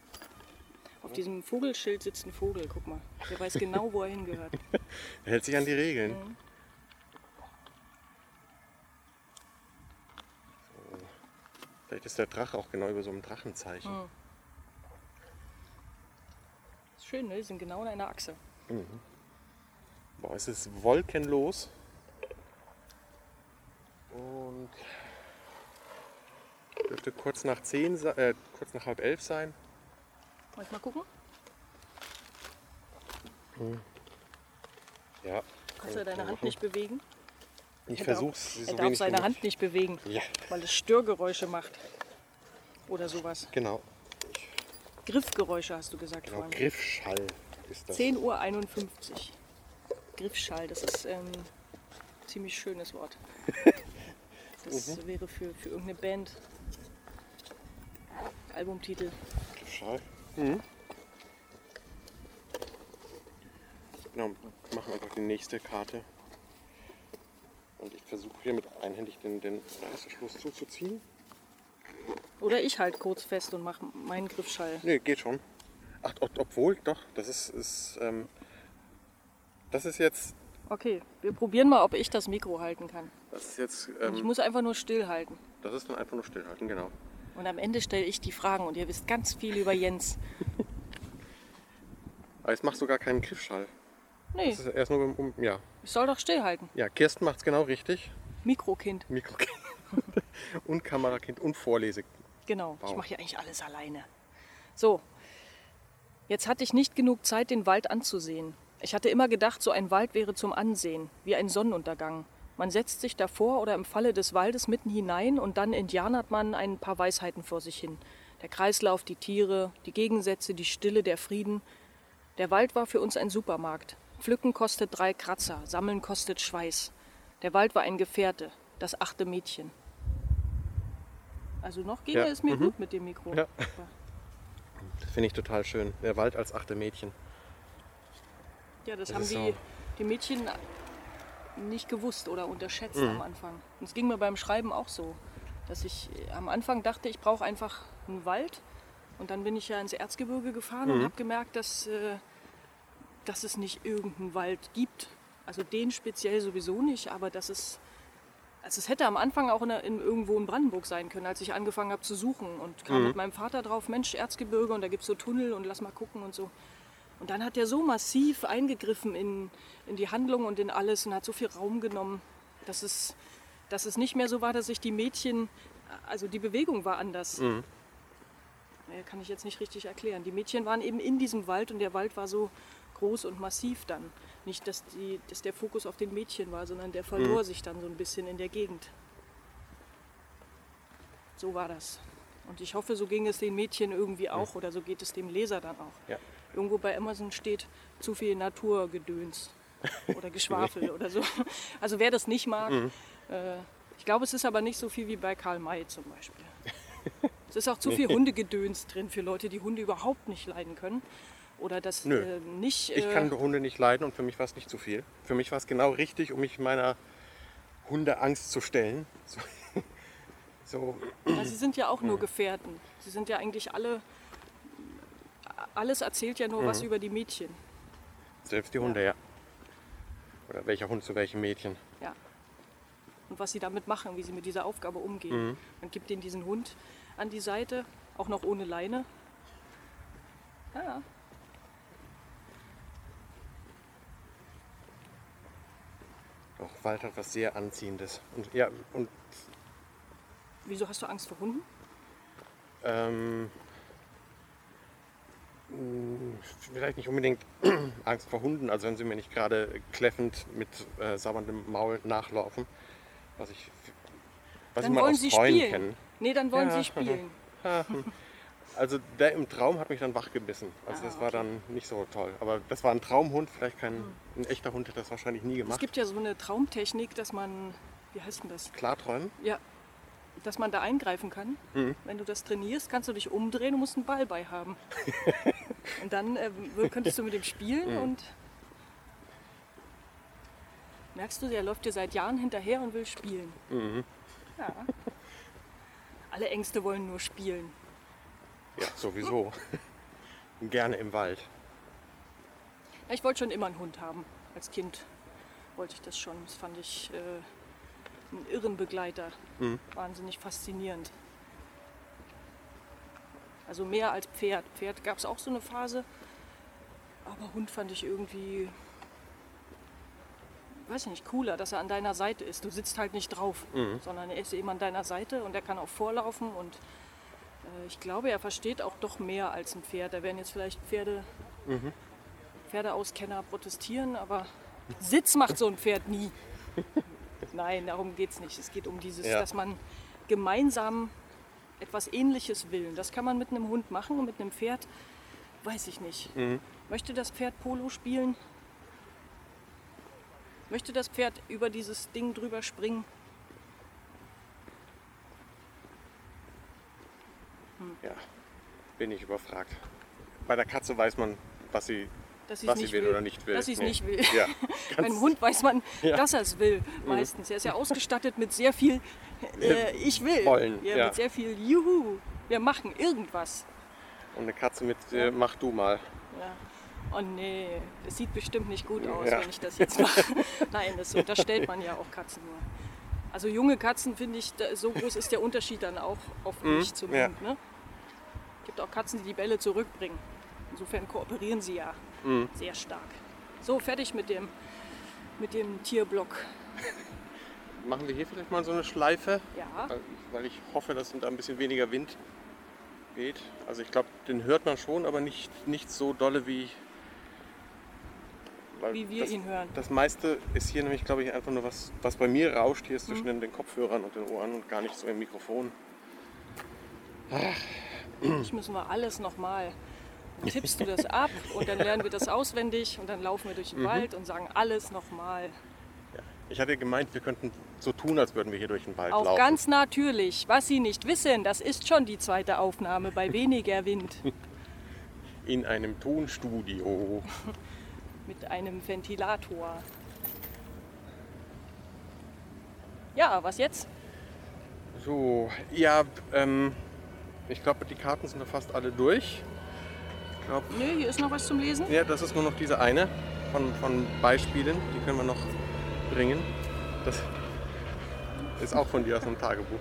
Auf diesem Vogelschild sitzt ein Vogel, guck mal. Der weiß genau, wo er hingehört. Er hält sich an die Regeln. Mhm. So. Vielleicht ist der Drache auch genau über so einem Drachenzeichen. Mhm. Ist schön, ne? Die sind genau in einer Achse. Mhm. Boah, es ist wolkenlos. Und dürfte kurz nach zehn, äh, kurz nach halb elf sein. Soll ich mal gucken? Ja. Kannst du deine Hand nicht bewegen? Ich versuche es so Er darf wenig seine wie Hand nicht bewegen, Ja, weil es Störgeräusche macht. Oder sowas. genau. Griffgeräusche hast du gesagt Genau, vorhin. Griffschall ist das. zehn Uhr einundfünfzig. Griffschall, das ist ähm, ein ziemlich schönes Wort. Das Mhm. wäre für, für irgendeine Band. Albumtitel. Griffschall. Mhm. Genau, machen wir einfach die nächste Karte. Und ich versuche hier mit einhändig den, den Reißverschluss zuzuziehen. Oder ich halt kurz fest und mache meinen Griffschall. Nee, geht schon. Ach, ob- obwohl, doch, das ist, ist ähm, das ist jetzt, Okay, wir probieren mal, ob ich das Mikro halten kann. das ist jetzt, Und ich ähm, muss einfach nur stillhalten. das ist dann einfach nur stillhalten, genau. Und am Ende stelle ich die Fragen und ihr wisst ganz viel über Jens. Aber jetzt machst du gar keinen Griffschall. Nee, Das ist erst nur, um, um, ja. ich soll doch stillhalten. Ja, Kirsten macht's genau richtig. Mikrokind. Mikrokind und Kamerakind und Vorlese. Genau, ich Wow. mache hier eigentlich alles alleine. So, jetzt hatte ich nicht genug Zeit, den Wald anzusehen. Ich hatte immer gedacht, so ein Wald wäre zum Ansehen, wie ein Sonnenuntergang. Man setzt sich davor oder im Falle des Waldes mitten hinein und dann indianert man ein paar Weisheiten vor sich hin. Der Kreislauf, die Tiere, die Gegensätze, die Stille, der Frieden. Der Wald war für uns ein Supermarkt. Pflücken kostet drei Kratzer, Sammeln kostet Schweiß. Der Wald war ein Gefährte, das achte Mädchen. Also noch ginge Ja, es mir mhm. gut mit dem Mikro. Ja. Das finde ich total schön. Der Wald als achte Mädchen. Ja, das, Das haben ist die, so. die Mädchen nicht gewusst oder unterschätzt Mhm. am Anfang. Und es ging mir beim Schreiben auch so, dass ich äh, am Anfang dachte, ich brauche einfach einen Wald. Und dann bin ich ja ins Erzgebirge gefahren und Mhm. habe gemerkt, dass, äh, dass es nicht irgendeinen Wald gibt. Also den speziell sowieso nicht, aber dass es, also es hätte am Anfang auch in, der- in irgendwo in Brandenburg sein können, als ich angefangen habe zu suchen. Und kam Mhm. mit meinem Vater drauf, Mensch, Erzgebirge und da gibt es so Tunnel und lass mal gucken und so. Und dann hat er so massiv eingegriffen in, in die Handlung und in alles und hat so viel Raum genommen, dass es, dass es nicht mehr so war, dass sich die Mädchen, also die Bewegung war anders. Mhm. Ja, kann ich jetzt nicht richtig erklären. Die Mädchen waren eben in diesem Wald und der Wald war so groß und massiv dann. Nicht, dass, die, dass der Fokus auf den Mädchen war, sondern der verlor Mhm. sich dann so ein bisschen in der Gegend. So war das. Und ich hoffe, so ging es den Mädchen irgendwie auch oder so geht es dem Leser dann auch. Ja. Irgendwo bei Amazon steht zu viel Naturgedöns oder Geschwafel oder so. Also wer das nicht mag, Mhm. äh, ich glaube, es ist aber nicht so viel wie bei Karl May zum Beispiel. Es ist auch zu viel Hundegedöns drin für Leute, die Hunde überhaupt nicht leiden können. Oder das Nö. äh, nicht. Ich äh, kann Hunde nicht leiden und für mich war es nicht zu viel. Für mich war es genau richtig, um mich meiner Hundeangst zu stellen. So, so Ja, sie sind ja auch nur Gefährten. Sie sind ja eigentlich alle. Alles erzählt ja nur was über die Mädchen. selbst die Hunde, ja. Oder welcher Hund zu welchem Mädchen. Ja. Und was sie damit machen, wie sie mit dieser Aufgabe umgehen. Mhm. Man gibt ihnen diesen Hund an die Seite, auch noch ohne Leine. Ja. Auch Wald hat was sehr Anziehendes. Und ja, und Wieso hast du Angst vor Hunden? ähm, mh, vielleicht nicht unbedingt Angst vor Hunden, also wenn sie mir nicht gerade kläffend mit äh, sabberndem Maul nachlaufen, was ich, was Dann ich mal wollen aus sie Freunden spielen. kenne. Nee, dann wollen Ja. sie spielen. Also der im Traum hat mich dann wachgebissen. Also Ah, das war okay. dann nicht so toll. Aber das war ein Traumhund, vielleicht kein ein echter Hund hätte das wahrscheinlich nie Es gemacht. gibt ja so eine Traumtechnik, dass man, wie heißt denn das? Klarträumen? Ja, dass man da eingreifen kann. Mhm. Wenn du das trainierst, kannst du dich umdrehen und musst einen Ball bei haben. Und dann äh, könntest du mit dem spielen Mhm. und merkst du, der läuft dir seit Jahren hinterher und will spielen. Mhm. Ja. Alle Ängste wollen nur spielen. Ja, sowieso. gerne im Wald. Ja, ich wollte schon immer einen Hund haben. Als Kind wollte ich das schon. Das fand ich äh, einen irren Begleiter. Mhm. Wahnsinnig faszinierend. Also mehr als Pferd. Pferd gab es auch so eine Phase. Aber Hund fand ich irgendwie, weiß ich nicht, cooler, dass er an deiner Seite ist. Du sitzt halt nicht drauf, Mhm. sondern er ist eben an deiner Seite und er kann auch vorlaufen. Und äh, ich glaube, er versteht auch doch mehr als ein Pferd. Da werden jetzt vielleicht Pferde, Mhm. Pferdeauskenner protestieren, aber Sitz macht so ein Pferd nie. Nein, darum geht es nicht. Es geht um dieses, Ja. dass man gemeinsam etwas Ähnliches will. Das kann man mit einem Hund machen und mit einem Pferd, weiß ich nicht. Mhm. Möchte das Pferd Polo spielen? Möchte das Pferd über dieses Ding drüber springen? Ja, bin ich überfragt. Bei der Katze weiß man, was sie, Dass sie was es sie nicht will will oder nicht will. Dass sie es Nee. nicht will. Ja, Beim ganz- Hund weiß man, Ja. dass er es will, meistens. Er ist ja ausgestattet mit sehr viel äh, Ich will. Wollen, Ja, ja. Mit sehr viel Juhu. Wir machen irgendwas. Und eine Katze mit, äh, mach du mal. Ja. Oh nee, das sieht bestimmt nicht gut aus, Ja. wenn ich das jetzt mache. Nein, das unterstellt man ja auch Katzen nur. Also junge Katzen, finde ich, da- so groß ist der Unterschied dann auch oft Mhm, nicht zum ja. Hund. Ne? Es gibt auch Katzen, die die Bälle zurückbringen. Insofern kooperieren sie ja Mhm. sehr stark. So, fertig mit dem, mit dem Tierblock. Machen wir hier vielleicht mal so eine Schleife, Ja, weil- weil ich hoffe, dass da ein bisschen weniger Wind geht. Also ich glaube, den hört man schon, aber nicht, nicht so dolle wie... weil wie wir das, ihn hören. Das meiste ist hier nämlich, glaube ich, einfach nur was, was bei mir rauscht. Hier ist Mhm. zwischen den Kopfhörern und den Ohren und gar nicht so im Mikrofon. Das müssen wir alles nochmal. Dann tippst du das ab und dann lernen wir das auswendig und dann laufen wir durch den Mhm. Wald und sagen alles nochmal. Ich hatte gemeint, wir könnten so tun, als würden wir hier durch den Wald Auch laufen. ganz natürlich. Was Sie nicht wissen, das ist schon die zweite Aufnahme bei weniger Wind. In einem Tonstudio. Mit einem Ventilator. Ja, was jetzt? So, ja, ähm, ich glaube, die Karten sind doch fast alle durch. Ich glaube, Nö, hier ist noch was zum Lesen. ja, das ist nur noch diese eine von, von Beispielen, die können wir noch bringen. Das ist auch von dir aus dem Tagebuch.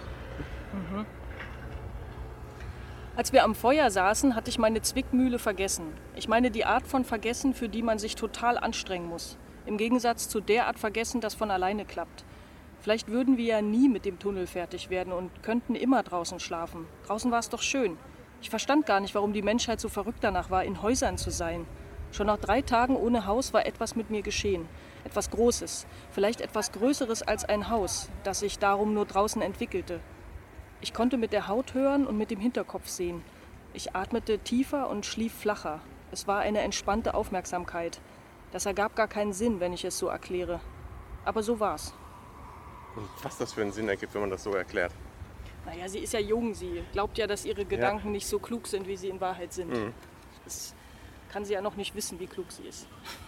Als wir am Feuer saßen, hatte ich meine Zwickmühle vergessen. Ich meine die Art von Vergessen, für die man sich total anstrengen muss. Im Gegensatz zu der Art Vergessen, das von alleine klappt. Vielleicht würden wir ja nie mit dem Tunnel fertig werden und könnten immer draußen schlafen. Draußen war es doch schön. Ich verstand gar nicht, warum die Menschheit so verrückt danach war, in Häusern zu sein. Schon nach drei Tagen ohne Haus war etwas mit mir geschehen. Etwas Großes, vielleicht etwas Größeres als ein Haus, das sich darum nur draußen entwickelte. Ich konnte mit der Haut hören und mit dem Hinterkopf sehen. Ich atmete tiefer und schlief flacher. Es war eine entspannte Aufmerksamkeit. Das ergab gar keinen Sinn, wenn ich es so erkläre. Aber so war's. Und was das für einen Sinn ergibt, wenn man das so erklärt. Naja, sie ist ja jung, sie glaubt ja, dass ihre Gedanken nicht so klug sind, wie sie in Wahrheit sind. Mhm. Das kann sie ja noch nicht wissen, wie klug sie ist.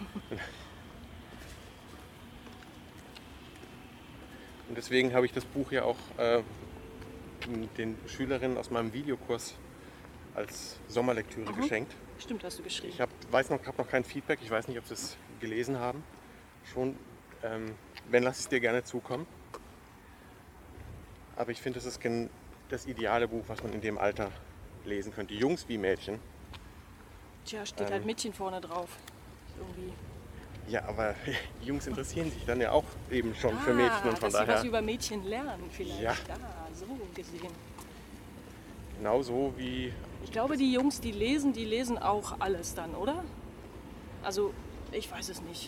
Und deswegen habe ich das Buch ja auch äh, den Schülerinnen aus meinem Videokurs als Sommerlektüre Mhm. geschenkt. Stimmt, hast du geschrieben. Ich hab, weiß noch, habe noch kein Feedback. Ich weiß nicht, ob sie es gelesen haben. Schon. Ähm, wenn, lasse ich es dir gerne zukommen. Aber ich finde, das ist gen- das ideale Buch, was man in dem Alter lesen könnte. Jungs wie Mädchen. Tja, steht ähm, halt Mädchen vorne drauf. Irgendwie. Ja, aber die Jungs interessieren sich dann ja auch eben schon für Mädchen und von dass sie was daher über Mädchen lernen vielleicht. Ja. Ja, so gesehen. genauso wie Ich glaube, die Jungs, die lesen, die lesen auch alles dann, oder? Also, ich weiß es nicht.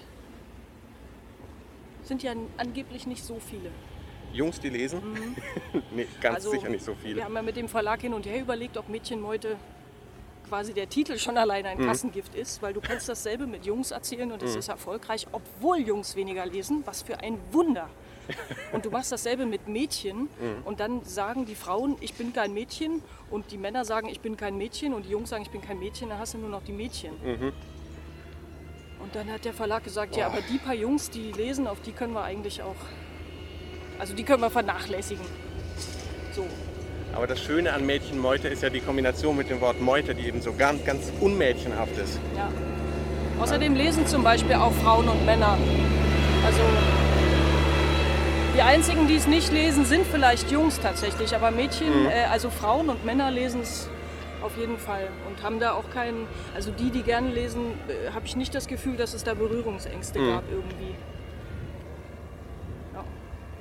Sind ja angeblich nicht so viele. Jungs, die lesen. nee, ganz Also, sicher nicht so viele. Wir haben ja mit dem Verlag hin und her überlegt, ob Mädchenmeute quasi der Titel schon alleine ein Mhm. Kassengift ist, weil du kannst dasselbe mit Jungs erzählen und es Mhm. ist erfolgreich, obwohl Jungs weniger lesen. Was für ein Wunder! Und du machst dasselbe mit Mädchen Mhm. und dann sagen die Frauen, ich bin kein Mädchen und die Männer sagen, ich bin kein Mädchen und die Jungs sagen, ich bin kein Mädchen, dann hast du nur noch die Mädchen. Mhm. Und dann hat der Verlag gesagt, ja, aber die paar Jungs, die lesen, auf die können wir eigentlich auch, also die können wir vernachlässigen. So. Aber das Schöne an Mädchenmeute ist ja die Kombination mit dem Wort Meute, die eben so ganz, ganz unmädchenhaft ist. Ja. Außerdem lesen zum Beispiel auch Frauen und Männer. Also die einzigen, die es nicht lesen, sind vielleicht Jungs tatsächlich, aber Mädchen, mhm. äh, also Frauen und Männer lesen es auf jeden Fall und haben da auch keinen, also die, die gerne lesen, äh, habe ich nicht das Gefühl, dass es da Berührungsängste mhm. gab irgendwie. Ja.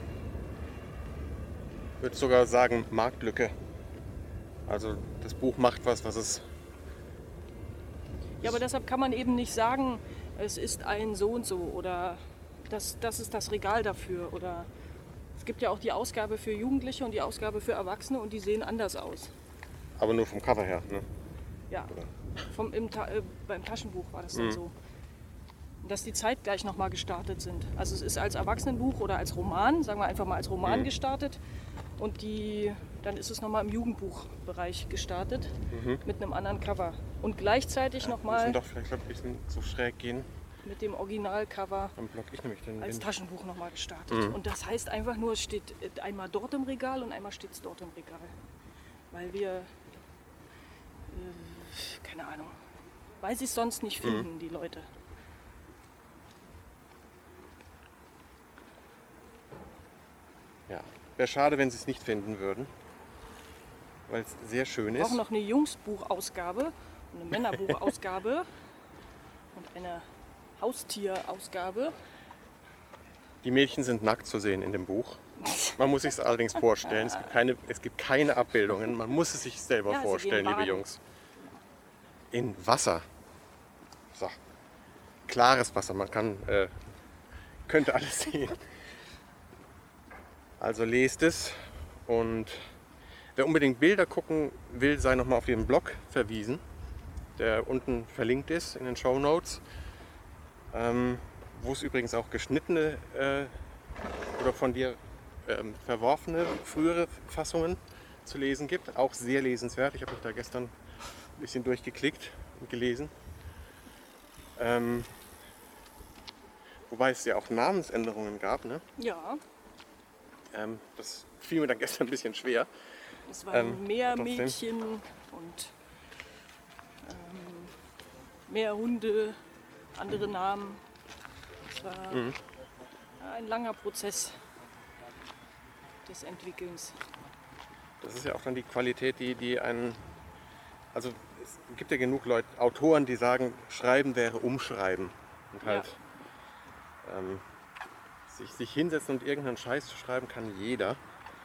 Ich würde sogar sagen, Marktlücke. Also das Buch macht was, was es... Ja, aber deshalb kann man eben nicht sagen, es ist ein so und so oder das, das ist das Regal dafür. Oder es gibt ja auch die Ausgabe für Jugendliche und die Ausgabe für Erwachsene und die sehen anders aus. Aber nur vom Cover her, ne? Ja, vom, im, äh, beim Taschenbuch war das dann mhm. so. Dass die zeitgleich nochmal gestartet sind. Also es ist als Erwachsenenbuch oder als Roman, sagen wir einfach mal als Roman mhm. gestartet. Und die, dann ist es nochmal im Jugendbuchbereich gestartet mhm. mit einem anderen Cover. Und gleichzeitig ja, nochmal... Wir müssen doch vielleicht ein bisschen so schräg gehen. Mit dem Originalcover Dann block ich nämlich den als Wind. Taschenbuch nochmal gestartet. Mhm. Und das heißt einfach nur, es steht einmal dort im Regal und einmal steht es dort im Regal. Weil wir, äh, keine Ahnung, weil sie es sonst nicht finden, mhm. die Leute. Ja, wäre schade, wenn sie es nicht finden würden, weil es sehr schön ist. Wir brauchen noch eine Jungsbuchausgabe, eine Männerbuchausgabe und eine Haustierausgabe. Die Mädchen sind nackt zu sehen in dem Buch. Man muss sich es allerdings vorstellen. Es gibt keine, es gibt keine Abbildungen. Man muss es sich selber ja, vorstellen, liebe Jungs. In Wasser. So. Klares Wasser. Man kann, äh, könnte alles sehen. Also lest es. Und wer unbedingt Bilder gucken will, sei nochmal auf den Blog verwiesen, der unten verlinkt ist in den Shownotes. Ähm, wo es übrigens auch geschnittene äh, oder von dir ähm, verworfene frühere Fassungen zu lesen gibt. Auch sehr lesenswert. Ich habe mich da gestern ein bisschen durchgeklickt und gelesen. Ähm, wobei es ja auch Namensänderungen gab. Ne? Ja. Ähm, das fiel mir dann gestern ein bisschen schwer. Es waren ähm, mehr Mädchen und ähm, mehr Hunde, andere Namen. Es war mhm. ein langer Prozess des Entwickelns. Das ist ja auch dann die Qualität, die, die einen... Also es gibt ja genug Leute, Autoren, die sagen, Schreiben wäre Umschreiben. Und halt ja. ähm, sich, sich hinsetzen und irgendeinen Scheiß zu schreiben, kann jeder.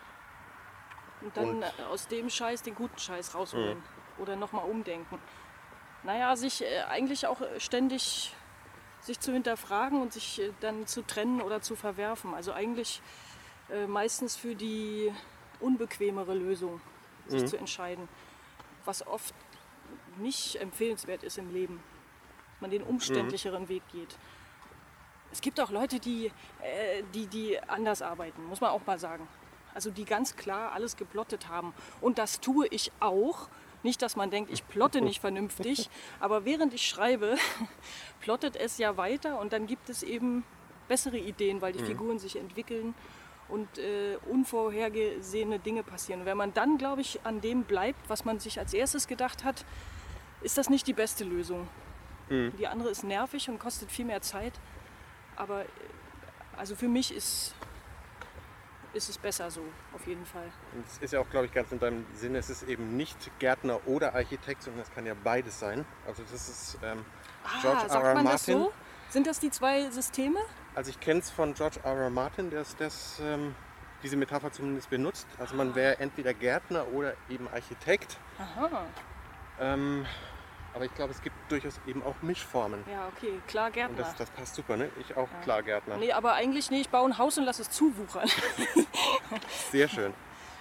Und dann und, aus dem Scheiß den guten Scheiß rausholen. Mhm. Oder nochmal umdenken. Naja, sich äh, eigentlich auch ständig sich zu hinterfragen und sich äh, dann zu trennen oder zu verwerfen. Also eigentlich äh, meistens für die unbequemere Lösung sich mhm. zu entscheiden. Was oft nicht empfehlenswert ist im Leben. Dass man den umständlicheren mhm. Weg geht. Es gibt auch Leute, die, äh, die, die anders arbeiten, muss man auch mal sagen. Also die ganz klar alles geplottet haben. Und das tue ich auch. Nicht, dass man denkt, ich plotte nicht vernünftig, aber während ich schreibe, plottet es ja weiter und dann gibt es eben bessere Ideen, weil die mhm. Figuren sich entwickeln und äh, unvorhergesehene Dinge passieren. Und wenn man dann, glaube ich, an dem bleibt, was man sich als erstes gedacht hat, ist das nicht die beste Lösung. Mhm. Die andere ist nervig und kostet viel mehr Zeit, aber also für mich ist... ist es besser so, auf jeden Fall. Und es ist ja auch, glaube ich, ganz in deinem Sinne, es ist eben nicht Gärtner oder Architekt, sondern es kann ja beides sein. Also das ist ähm, ah, George sagt R. R. man Martin. Das so? Sind das die zwei Systeme? Also ich kenne es von George R. R. Martin, der das, ähm, diese Metapher zumindest benutzt. Also man wäre entweder Gärtner oder eben Architekt. Aha. Ähm, aber ich glaube, es gibt durchaus eben auch Mischformen. Ja, okay, klar Gärtner. Und das, das passt super, ne? Ich auch ja. klar Gärtner. Nee, aber eigentlich, nee, ich baue ein Haus und lasse es zuwuchern. Sehr schön.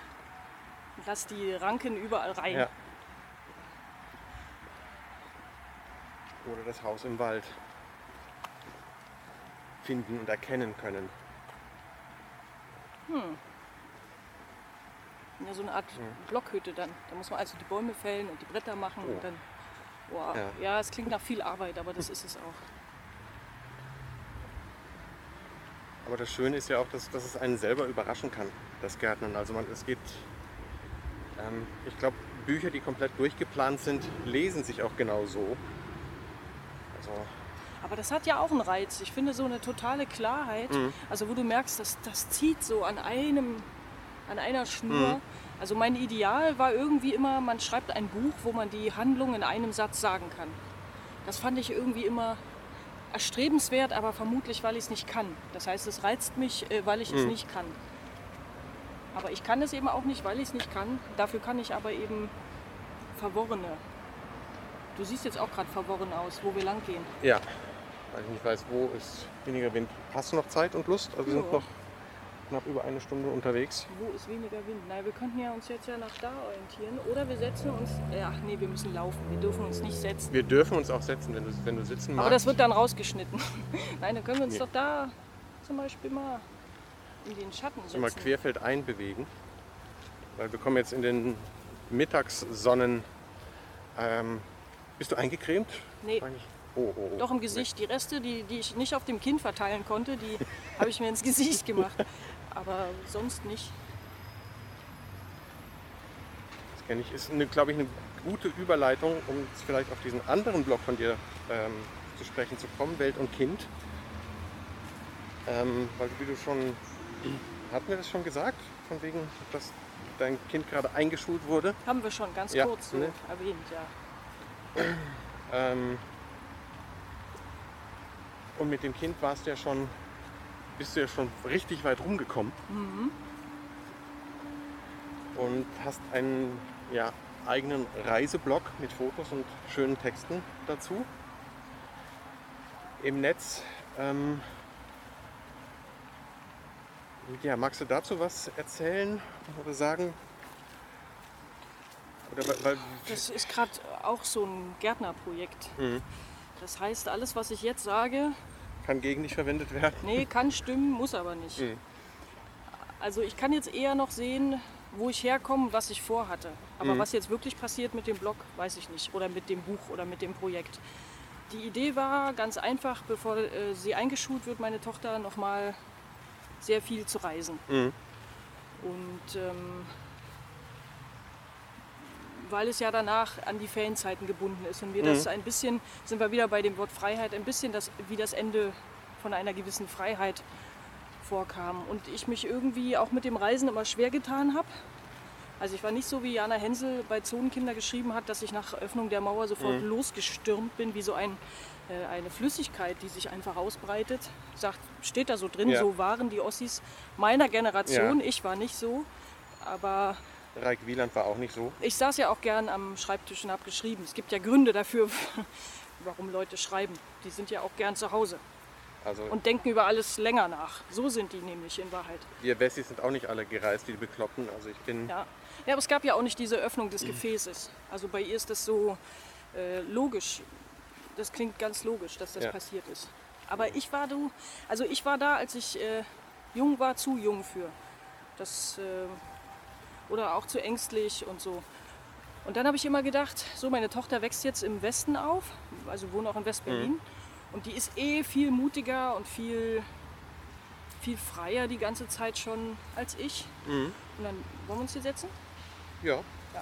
Lass die Ranken überall rein. Ja. Oder das Haus im Wald finden und erkennen können. Hm. Ja, so eine Art hm. Blockhütte dann. Da muss man also die Bäume fällen und die Bretter machen oh. und dann... Wow. Ja. ja, es klingt nach viel Arbeit, aber das ist es auch. Aber das Schöne ist ja auch, dass, dass es einen selber überraschen kann, das Gärtnern. Also man, es geht Ähm, ich glaube, Bücher, die komplett durchgeplant sind, lesen sich auch genau so. Also, Aber das hat ja auch einen Reiz. Ich finde so eine totale Klarheit, Mhm. also wo du merkst, das, das zieht so an einem, an einer Schnur. Mhm. Also mein Ideal war irgendwie immer, man schreibt ein Buch, wo man die Handlung in einem Satz sagen kann. Das fand ich irgendwie immer erstrebenswert, aber vermutlich, weil ich es nicht kann. Das heißt, es reizt mich, äh, weil ich es Mhm. nicht kann. Aber ich kann es eben auch nicht, weil ich es nicht kann. Dafür kann ich aber eben verworrene. Du siehst jetzt auch gerade verworren aus, wo wir lang gehen. ja, weil ich nicht weiß, wo ist weniger Wind. Hast du noch Zeit und Lust? Also wir sind Ja. noch knapp über eine Stunde unterwegs. Wo ist weniger Wind? Na, wir könnten ja uns jetzt ja nach da orientieren. Oder wir setzen uns. Äh, ach nee, wir müssen laufen. Wir dürfen uns nicht setzen. Wir dürfen uns auch setzen, wenn du, wenn du sitzen magst. Aber das wird dann rausgeschnitten. Nein, dann können wir uns Nee. doch da zum Beispiel mal in den Schatten so mal setzen. querfeldein bewegen. Weil wir kommen jetzt in den Mittagssonnen. Ähm, bist du eingecremt? Nee, Eigentlich? Oh, oh, oh. doch im Gesicht. Die Reste, die, die ich nicht auf dem Kinn verteilen konnte, die habe ich mir ins Gesicht gemacht. Aber sonst nicht. Das kenne ich. Ist, glaube ich, eine gute Überleitung, um jetzt vielleicht auf diesen anderen Blog von dir ähm, zu sprechen zu kommen, Welt und Kind. Ähm, weil wie du schon, hatten wir das schon gesagt, von wegen, dass dein Kind gerade eingeschult wurde? Haben wir schon ganz Ja, kurz so ne? erwähnt, ja. Ähm, und mit dem Kind warst du ja schon, bist du ja schon richtig weit rumgekommen. Mhm. Und hast einen ja, eigenen Reiseblog mit Fotos und schönen Texten dazu im Netz. Ähm, ja, magst du dazu was erzählen oder sagen? Oder weil, weil, Das ist gerade auch so ein Gärtnerprojekt. Mhm. Das heißt, alles, was ich jetzt sage, kann gegen dich verwendet werden? nee, kann stimmen, muss aber nicht. Mhm. Also ich kann jetzt eher noch sehen, wo ich herkomme, was ich vorhatte. Aber Mhm. was jetzt wirklich passiert mit dem Blog, weiß ich nicht. Oder mit dem Buch oder mit dem Projekt. Die Idee war ganz einfach, bevor äh, sie eingeschult wird, meine Tochter noch mal sehr viel zu reisen. Mhm. Und ähm, weil es ja danach an die Ferienzeiten gebunden ist und wir das Mhm. ein bisschen, sind wir wieder bei dem Wort Freiheit, ein bisschen das, wie das Ende von einer gewissen Freiheit vorkam. Und ich mich irgendwie auch mit dem Reisen immer schwer getan habe. Also ich war nicht so, wie Jana Hensel bei Zonenkinder geschrieben hat, dass ich nach Öffnung der Mauer sofort Mhm. losgestürmt bin, wie so ein, äh, eine Flüssigkeit, die sich einfach ausbreitet. Sagt, steht da so drin, Ja. so waren die Ossis meiner Generation. Ich war nicht so, aber Reik Wieland war auch nicht so. ich saß ja auch gern am Schreibtisch und habe geschrieben. Es gibt ja Gründe dafür, warum Leute schreiben. Die sind ja auch gern zu Hause Also und denken über alles länger nach. So sind die nämlich in Wahrheit. wir Wessis sind auch nicht alle gereist, die Bekloppten. Also ich bin... Ja. Ja, aber es gab ja auch nicht diese Öffnung des Gefäßes. Also bei ihr ist das so äh, logisch. Das klingt ganz logisch, dass das Ja. passiert ist. Aber ich war du, also ich war da, als ich äh, jung war, zu jung für. Das äh, oder auch zu ängstlich und so. Und dann habe ich immer gedacht, so meine Tochter wächst jetzt im Westen auf, also wohnt auch in West-Berlin. Mhm. Und die ist eh viel mutiger und viel, viel freier die ganze Zeit schon als ich. Mhm. Und dann wollen wir uns hier setzen? Ja,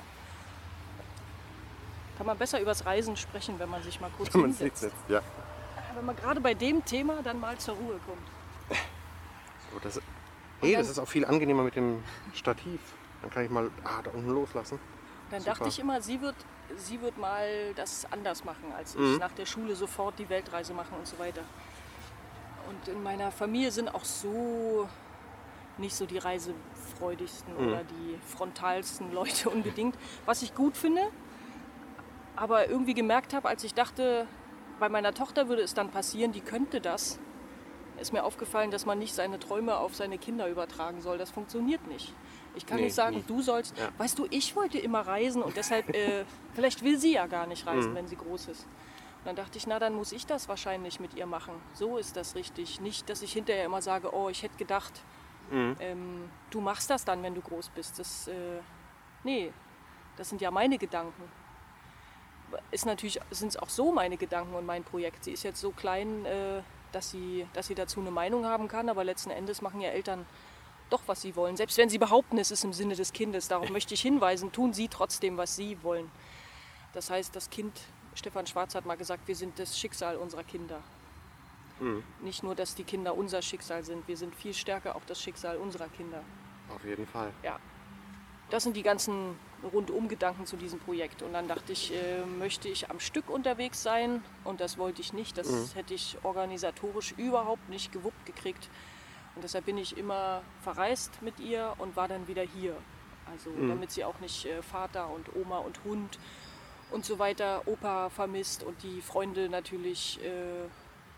Kann man besser übers Reisen sprechen, wenn man sich mal kurz wenn man sich hinsetzt. setzt. Ja. Wenn man gerade bei dem Thema dann mal zur Ruhe kommt. So, das, hey, dann- das ist auch viel angenehmer mit dem Stativ. Dann kann ich mal ah, da unten loslassen. Dann Super. dachte ich immer, sie wird, sie wird mal das anders machen als ich. Mhm. Nach der Schule sofort die Weltreise machen und so weiter. Und in meiner Familie sind auch so nicht so die reisefreudigsten Mhm. oder die frontalsten Leute unbedingt. Was ich gut finde, aber irgendwie gemerkt habe, als ich dachte, bei meiner Tochter würde es dann passieren, die könnte das, ist mir aufgefallen, dass man nicht seine Träume auf seine Kinder übertragen soll. Das funktioniert nicht. Ich kann Nee, nicht sagen, nie. du sollst, Ja. weißt du, ich wollte immer reisen und deshalb, äh, vielleicht will sie ja gar nicht reisen, Mhm. wenn sie groß ist. Und dann dachte ich, na, dann muss ich das wahrscheinlich mit ihr machen. So ist das richtig. Nicht, dass ich hinterher immer sage, oh, ich hätte gedacht, Mhm. ähm, du machst das dann, wenn du groß bist. Das, äh, nee, das sind ja meine Gedanken. Ist natürlich, sind es auch so meine Gedanken und mein Projekt. Sie ist jetzt so klein, äh, dass sie, dass sie dazu eine Meinung haben kann, aber letzten Endes machen ja Eltern doch, was sie wollen. Selbst wenn sie behaupten, es ist im Sinne des Kindes. Darauf möchte ich hinweisen, tun sie trotzdem, was sie wollen. Das heißt, das Kind, Stefan Schwarz hat mal gesagt, wir sind das Schicksal unserer Kinder. Mhm. Nicht nur, dass die Kinder unser Schicksal sind, wir sind viel stärker auch das Schicksal unserer Kinder. Auf jeden Fall. Ja. Das sind die ganzen Rundum-Gedanken zu diesem Projekt. Und dann dachte ich, äh, möchte ich am Stück unterwegs sein? Und das wollte ich nicht. Das mhm. hätte ich organisatorisch überhaupt nicht gewuppt gekriegt. Und deshalb bin ich immer verreist mit ihr und war dann wieder hier. Also mhm. damit sie auch nicht äh, Vater und Oma und Hund und so weiter, Opa vermisst und die Freunde natürlich. Äh,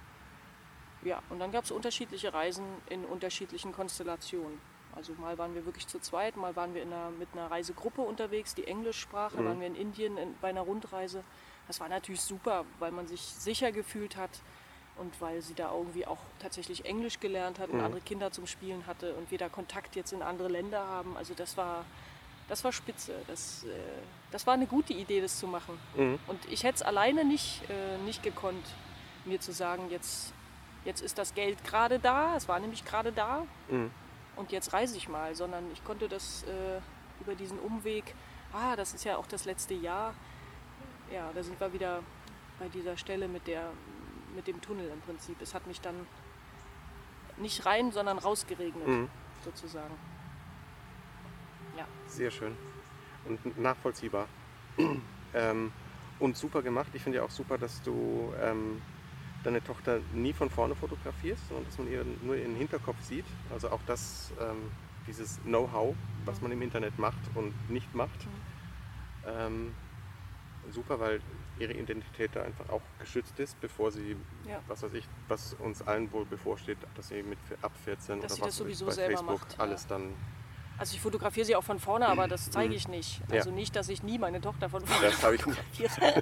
ja, und dann gab es unterschiedliche Reisen in unterschiedlichen Konstellationen. Also mal waren wir wirklich zu zweit, mal waren wir in einer, mit einer Reisegruppe unterwegs, die Englisch sprach, dann mhm. waren wir in Indien in, bei einer Rundreise. Das war natürlich super, weil man sich sicher gefühlt hat und weil sie da irgendwie auch tatsächlich Englisch gelernt hat und mhm. andere Kinder zum Spielen hatte und wir da Kontakt jetzt in andere Länder haben. Also das war, das war spitze. Das, äh, das war eine gute Idee, das zu machen. Mhm. Und ich hätte es alleine nicht, äh, nicht gekonnt, mir zu sagen, jetzt, jetzt ist das Geld gerade da, es war nämlich gerade da. Mhm. Und jetzt reise ich mal, sondern ich konnte das äh, über diesen Umweg, ah, das ist ja auch das letzte Jahr, ja, da sind wir wieder bei dieser Stelle mit, der, mit dem Tunnel im Prinzip. Es hat mich dann nicht rein, sondern rausgeregnet, mhm. sozusagen. Ja. Sehr schön und nachvollziehbar. ähm, und super gemacht. Ich finde ja auch super, dass du ähm, deine Tochter nie von vorne fotografierst, sondern dass man ihr nur ihren Hinterkopf sieht. Also auch das, ähm, dieses Know-how, was man im Internet macht und nicht macht. Mhm. Ähm, super, weil ihre Identität da einfach auch geschützt ist, bevor sie, ja. was weiß ich, was uns allen wohl bevorsteht, dass sie mit ab vierzehn dass oder sie was das sowieso bei selber Facebook macht, alles ja. dann. Also ich fotografiere sie auch von vorne, aber das zeige ich nicht. Also ja. nicht, dass ich nie meine Tochter von vorne das ich fotografiere.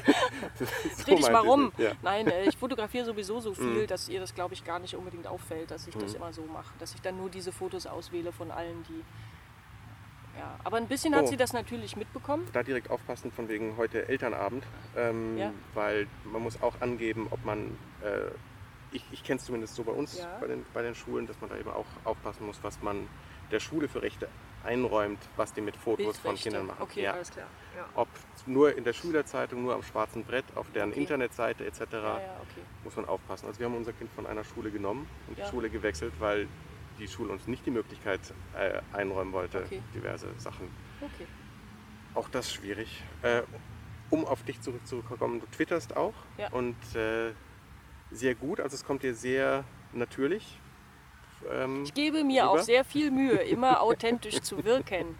So Dreh dich mal rum. Ja. Nein, ich fotografiere sowieso so viel, mhm. dass ihr das, glaube ich, gar nicht unbedingt auffällt, dass ich mhm. das immer so mache. Dass ich dann nur diese Fotos auswähle von allen, die... Ja, aber ein bisschen hat oh. sie das natürlich mitbekommen. Da direkt aufpassen von wegen heute Elternabend, ähm, ja. weil man muss auch angeben, ob man... Äh, ich ich kenne es zumindest so bei uns, ja. bei, den, bei den Schulen, dass man da eben auch aufpassen muss, was man der Schule für Rechte einräumt, was die mit Fotos Bildrechte. Von Kindern machen. Okay, ja. alles klar. Ja. Ob nur in der Schülerzeitung, nur am schwarzen Brett, auf deren okay. Internetseite et cetera. Ja, ja, okay. Muss man aufpassen. Also wir haben unser Kind von einer Schule genommen und ja. die Schule gewechselt, weil die Schule uns nicht die Möglichkeit äh, einräumen wollte, okay. diverse Sachen. Okay. Auch das schwierig. Äh, um auf dich zurückzukommen, du twitterst auch ja. und äh, sehr gut, also es kommt dir sehr natürlich. Ähm, ich gebe mir rüber. auch sehr viel Mühe, immer authentisch zu wirken.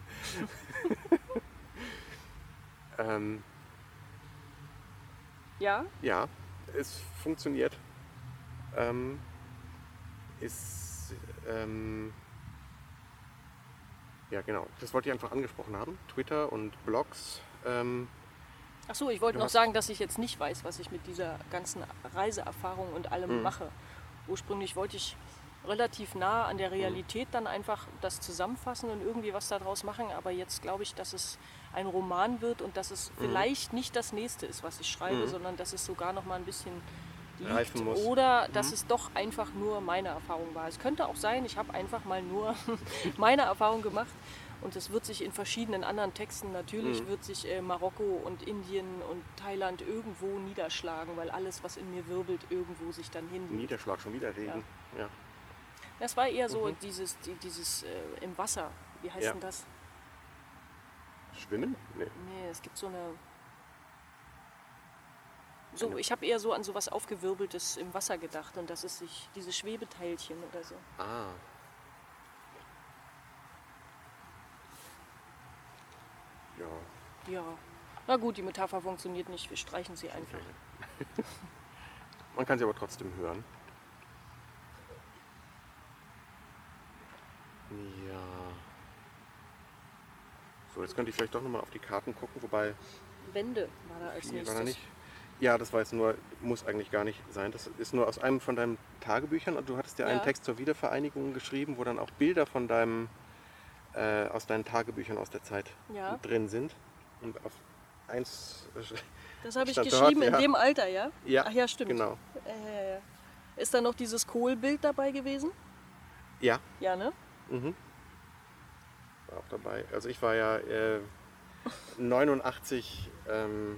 ähm, ja? Ja, es funktioniert. Ähm, ist, ähm, ja genau, das wollte ich einfach angesprochen haben. Twitter und Blogs. Ähm, Ach so, ich wollte noch sagen, dass ich jetzt nicht weiß, was ich mit dieser ganzen Reiseerfahrung und allem mhm. mache. Ursprünglich wollte ich relativ nah an der Realität dann einfach das zusammenfassen und irgendwie was daraus machen. Aber jetzt glaube ich, dass es ein Roman wird und dass es mhm. vielleicht nicht das nächste ist, was ich schreibe, mhm. sondern dass es sogar noch mal ein bisschen liegt. Oder dass mhm. es doch einfach nur meine Erfahrung war. Es könnte auch sein, ich habe einfach mal nur meine Erfahrung gemacht. Und es wird sich in verschiedenen anderen Texten, natürlich mhm. wird sich äh, Marokko und Indien und Thailand irgendwo niederschlagen, weil alles, was in mir wirbelt, irgendwo sich dann hin. Niederschlag, schon wieder Regen. Ja. Ja. Das war eher so mhm. dieses, die, dieses äh, im Wasser. Wie heißt ja. denn das? Schwimmen? Nee. Nee, es gibt so eine... So, ich habe eher so an so was Aufgewirbeltes im Wasser gedacht und das ist sich diese Schwebeteilchen oder so. Ah. Ja. Ja. Na gut, die Metapher funktioniert nicht, wir streichen sie einfach. Okay. Man kann sie aber trotzdem hören. Ja. So, jetzt könnte ich vielleicht doch nochmal auf die Karten gucken, wobei... Wände war da als nächstes. War da nicht? Ja, das war jetzt nur, muss eigentlich gar nicht sein. Das ist nur aus einem von deinen Tagebüchern. Und du hattest ja einen ja. Text zur Wiedervereinigung geschrieben, wo dann auch Bilder von deinem, äh, aus deinen Tagebüchern aus der Zeit ja. drin sind. Und auf eins... Das habe ich geschrieben dort, in ja. dem Alter, ja? Ja, Ach ja, stimmt. genau. Äh, ist da noch dieses Kohlbild dabei gewesen? Ja. Ja, ne? Mhm. War auch dabei. Also ich war ja äh, neunundachtzig, ähm,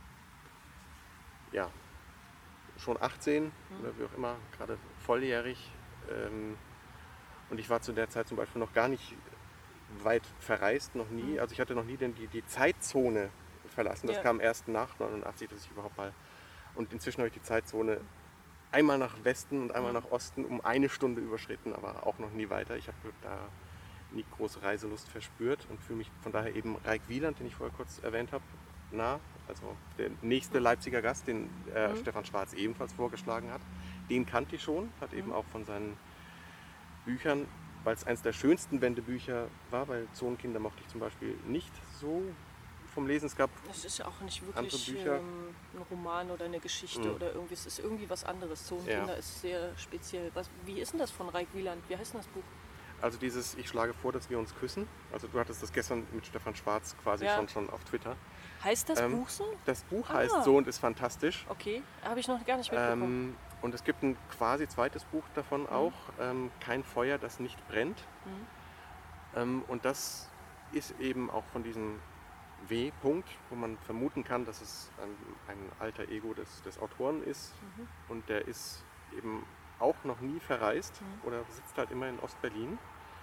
ja, schon achtzehn Mhm. oder wie auch immer, gerade volljährig. Ähm, und ich war zu der Zeit zum Beispiel noch gar nicht weit verreist, noch nie. Mhm. Also ich hatte noch nie denn die, die Zeitzone verlassen. Das Ja. kam erst nach neunundachtzig, dass ich überhaupt mal... Und inzwischen habe ich die Zeitzone einmal nach Westen und einmal Mhm. nach Osten um eine Stunde überschritten, aber auch noch nie weiter. Ich habe da nie große Reiselust verspürt und fühle mich von daher eben Raik Wieland, den ich vorher kurz erwähnt habe, nah. Also der nächste Leipziger Gast, den äh, Mhm. Stefan Schwarz ebenfalls vorgeschlagen hat. Den kannte ich schon, hat eben Mhm. auch von seinen Büchern, weil es eines der schönsten Bändebücher war, weil Zonenkinder mochte ich zum Beispiel nicht so vom Lesen. Es gab Es ist ja auch nicht andere wirklich Bücher. ähm, ein Roman oder eine Geschichte Mhm. oder irgendwie. Es ist irgendwie was anderes. Zonenkinder Ja. ist sehr speziell. Was, wie ist denn das von Raik Wieland? Wie heißt denn das Buch? Also dieses Ich schlage vor, dass wir uns küssen. Also du hattest das gestern mit Stefan Schwarz quasi Ja. schon, schon auf Twitter. Heißt das Ähm, Buch so? Das Buch Ah. heißt so und ist fantastisch. Okay, habe ich noch gar nicht mitbekommen. Ähm, und es gibt ein quasi zweites Buch davon Mhm. auch, ähm, Kein Feuer, das nicht brennt. Mhm. Ähm, und das ist eben auch von diesem W-Punkt, wo man vermuten kann, dass es ein, ein alter Ego des, des Autoren ist. Mhm. Und der ist eben auch noch nie verreist Mhm. oder sitzt halt immer in Ostberlin.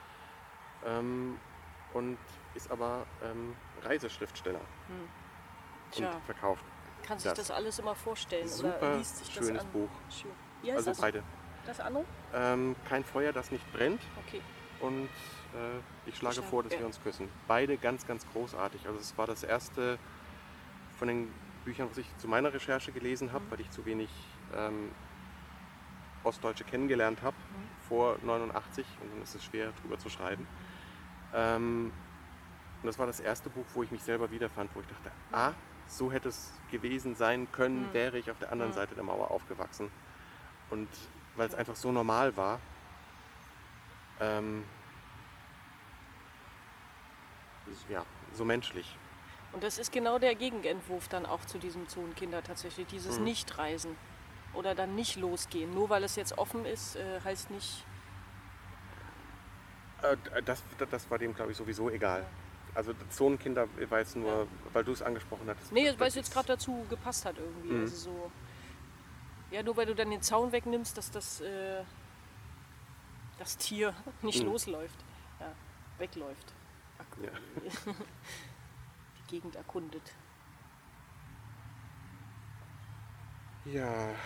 Ähm, und ist aber ähm, Reiseschriftsteller Hm. Tja, und verkauft. kann sich das. das alles immer vorstellen Super oder liest sich das schönes an? Buch. Schön. Wie heißt Also das? beide. Das andere? Ähm, Kein Feuer, das nicht brennt Okay. und äh, Ich schlage schlage- vor, dass ja. wir uns küssen. Beide ganz, ganz großartig. Also es war das erste von den Büchern, was ich zu meiner Recherche gelesen habe, Mhm. weil ich zu wenig ähm, Ostdeutsche kennengelernt habe Mhm. vor neunundachtzig und dann ist es schwer drüber zu schreiben. Ähm, und das war das erste Buch, wo ich mich selber wiederfand, wo ich dachte, ah, so hätte es gewesen sein können, Mhm. wäre ich auf der anderen Mhm. Seite der Mauer aufgewachsen. Und weil es einfach so normal war, ähm, ja, so menschlich. Und das ist genau der Gegenentwurf dann auch zu diesem Zonenkinder tatsächlich, dieses Mhm. Nichtreisen oder dann nicht losgehen. Nur weil es jetzt offen ist, äh, heißt nicht... Äh, das, das war dem, glaube ich, sowieso egal. Also Zonenkinder war jetzt nur, Ja. weil du es angesprochen hattest. Nee, das weil es jetzt ist- gerade dazu gepasst hat irgendwie. Mhm. Also so... Ja, nur weil du dann den Zaun wegnimmst, dass das, äh, das Tier nicht Mhm. losläuft. Ja, wegläuft. Ak- Ja. Die Gegend erkundet. Ja.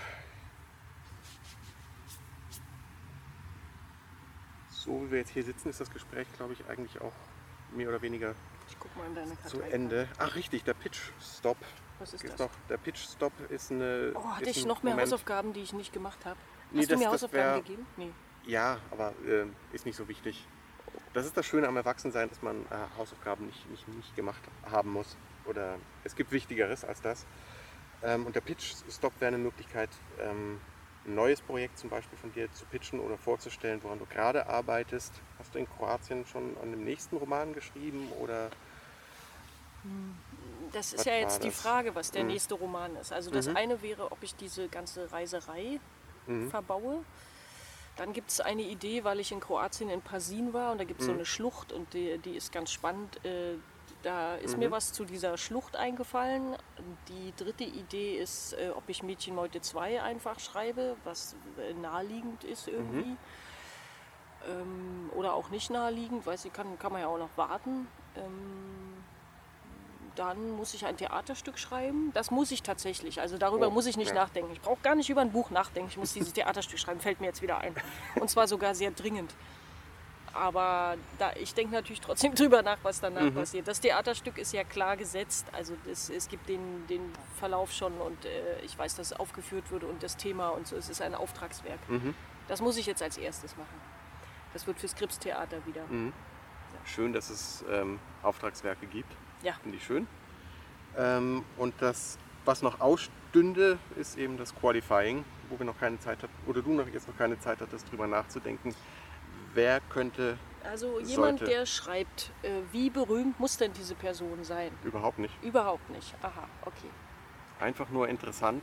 So wie wir jetzt hier sitzen, ist das Gespräch, glaube ich, eigentlich auch mehr oder weniger Ich guck mal in deine Kartei. zu Ende. Ach richtig, der Pitch Stop. Was ist Ist das? doch, der Pitch Stop ist eine. Oh, hatte ist ich ein noch mehr Moment- Hausaufgaben, die ich nicht gemacht habe? Nee, Hast das- du mir das Hausaufgaben wär- gegeben? Nee. Ja, aber äh, ist nicht so wichtig. Das ist das Schöne am Erwachsensein, dass man äh, Hausaufgaben nicht, nicht, nicht gemacht haben muss. Oder es gibt Wichtigeres als das. Ähm, und der Pitch Stop wäre eine Möglichkeit, ähm, ein neues Projekt zum Beispiel von dir zu pitchen oder vorzustellen, woran du gerade arbeitest. Hast du in Kroatien schon an dem nächsten Roman geschrieben oder? Das ist Was ja war jetzt die das? Frage, was der Mhm. nächste Roman ist. Also das Mhm. eine wäre, ob ich diese ganze Reiserei Mhm. verbaue. Dann gibt es eine Idee, weil ich in Kroatien in Pasin war und da gibt es so Mhm. eine Schlucht und die, die ist ganz spannend. Äh, Da ist Mhm. mir was zu dieser Schlucht eingefallen. Die dritte Idee ist, äh, ob ich Mädchenmeute zwei einfach schreibe, was äh, naheliegend ist irgendwie. Ähm, oder auch nicht naheliegend, weiß ich, kann, kann man ja auch noch warten. Ähm, dann muss ich ein Theaterstück schreiben. Das muss ich tatsächlich. Also darüber Oh, muss ich nicht ja. nachdenken. Ich brauche gar nicht über ein Buch nachdenken. Ich muss dieses Theaterstück schreiben. Fällt mir jetzt wieder ein. Und zwar sogar sehr dringend. Aber da, ich denke natürlich trotzdem drüber nach, was danach Mhm. passiert. Das Theaterstück ist ja klar gesetzt. Also das, es gibt den, den Verlauf schon und äh, ich weiß, dass es aufgeführt wird und das Thema und so. Es ist ein Auftragswerk. Mhm. Das muss ich jetzt als erstes machen. Das wird fürs Krips-Theater wieder. Mhm. Schön, dass es ähm, Auftragswerke gibt. Ja. Finde ich schön. Ähm, und das, was noch ausstünde, ist eben das Qualifying, wo wir noch keine Zeit haben, oder du noch jetzt noch keine Zeit hattest, drüber nachzudenken. Wer könnte Also jemand, sollte- der schreibt, äh, wie berühmt muss denn diese Person sein? überhaupt nicht. Überhaupt nicht. Aha, okay. Einfach nur interessant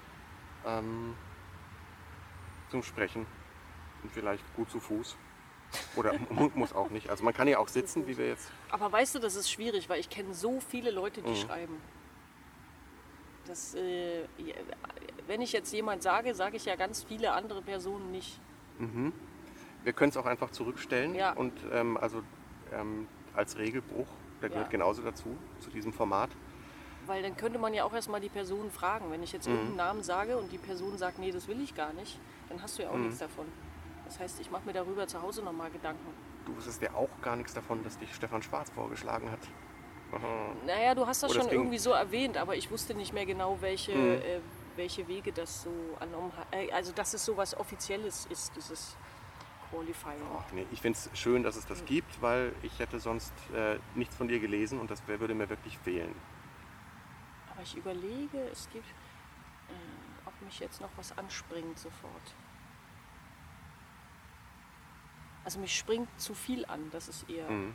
ähm, zum Sprechen und vielleicht gut zu Fuß. Oder mu- muss auch nicht. Also man kann ja auch sitzen, wie wir jetzt. Aber weißt du, das ist schwierig, weil ich kenne so viele Leute, die Mhm. schreiben. Das, äh, ja, wenn ich jetzt jemand sage, sage ich ja ganz viele andere Personen nicht. Mhm. Wir können es auch einfach zurückstellen Ja. und ähm, also ähm, als Regelbruch, der gehört Ja. genauso dazu, zu diesem Format. Weil dann könnte man ja auch erstmal die Person fragen. Wenn ich jetzt Mhm. irgendeinen Namen sage und die Person sagt, nee, das will ich gar nicht, dann hast du ja auch Mhm. nichts davon. Das heißt, ich mache mir darüber zu Hause nochmal Gedanken. Du wusstest ja auch gar nichts davon, dass dich Stefan Schwarz vorgeschlagen hat. Aha. Naja, du hast das Oder es schon ging- irgendwie so erwähnt, aber ich wusste nicht mehr genau, welche, Mhm. äh, welche Wege das so angenommen hat. Äh, also, dass es so was Offizielles ist, dieses Qualifying. Ach, nee, ich finde es schön, dass es das gibt, weil ich hätte sonst äh, nichts von dir gelesen und das wär, würde mir wirklich fehlen. Aber ich überlege, es gibt, äh, ob mich jetzt noch was anspringt sofort. Also mich springt zu viel an, das ist eher... Mhm.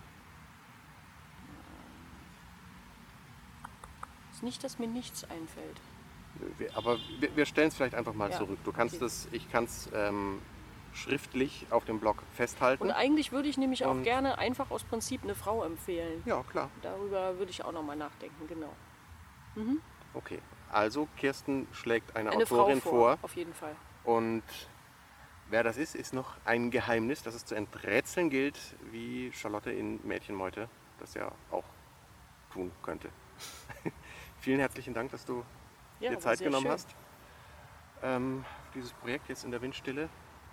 Ist nicht, dass mir nichts einfällt. Wir- Aber wir, wir stellen es vielleicht einfach mal Ja, zurück. Du kannst okay. es, ich kann es ähm, schriftlich auf dem Blog festhalten. Und eigentlich würde ich nämlich auch Und- gerne einfach aus Prinzip eine Frau empfehlen. Ja, klar. Darüber würde ich auch nochmal nachdenken, genau. Okay. Also Kirsten schlägt eine, Eine Autorin Frau vor. vor, auf jeden Fall. Und wer das ist, ist noch ein Geheimnis, das es zu enträtseln gilt, wie Charlotte in Mädchenmeute das ja auch tun könnte. Vielen herzlichen Dank, dass du Ja, dir war Zeit sehr genommen schön. hast. Ähm, dieses Projekt jetzt in der Windstille.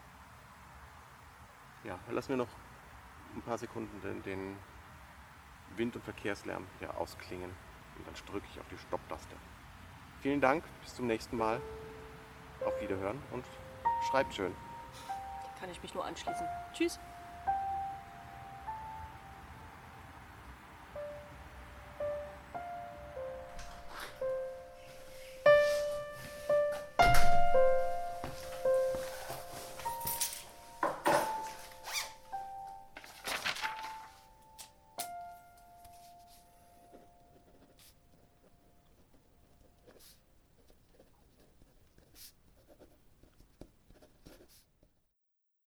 Ja, lassen wir noch ein paar Sekunden den, den Wind- und Verkehrslärm hier ausklingen. Und dann drücke ich auf die Stopptaste. Vielen Dank, bis zum nächsten Mal. Auf Wiederhören und schreibt schön. Kann ich mich nur anschließen. Tschüss.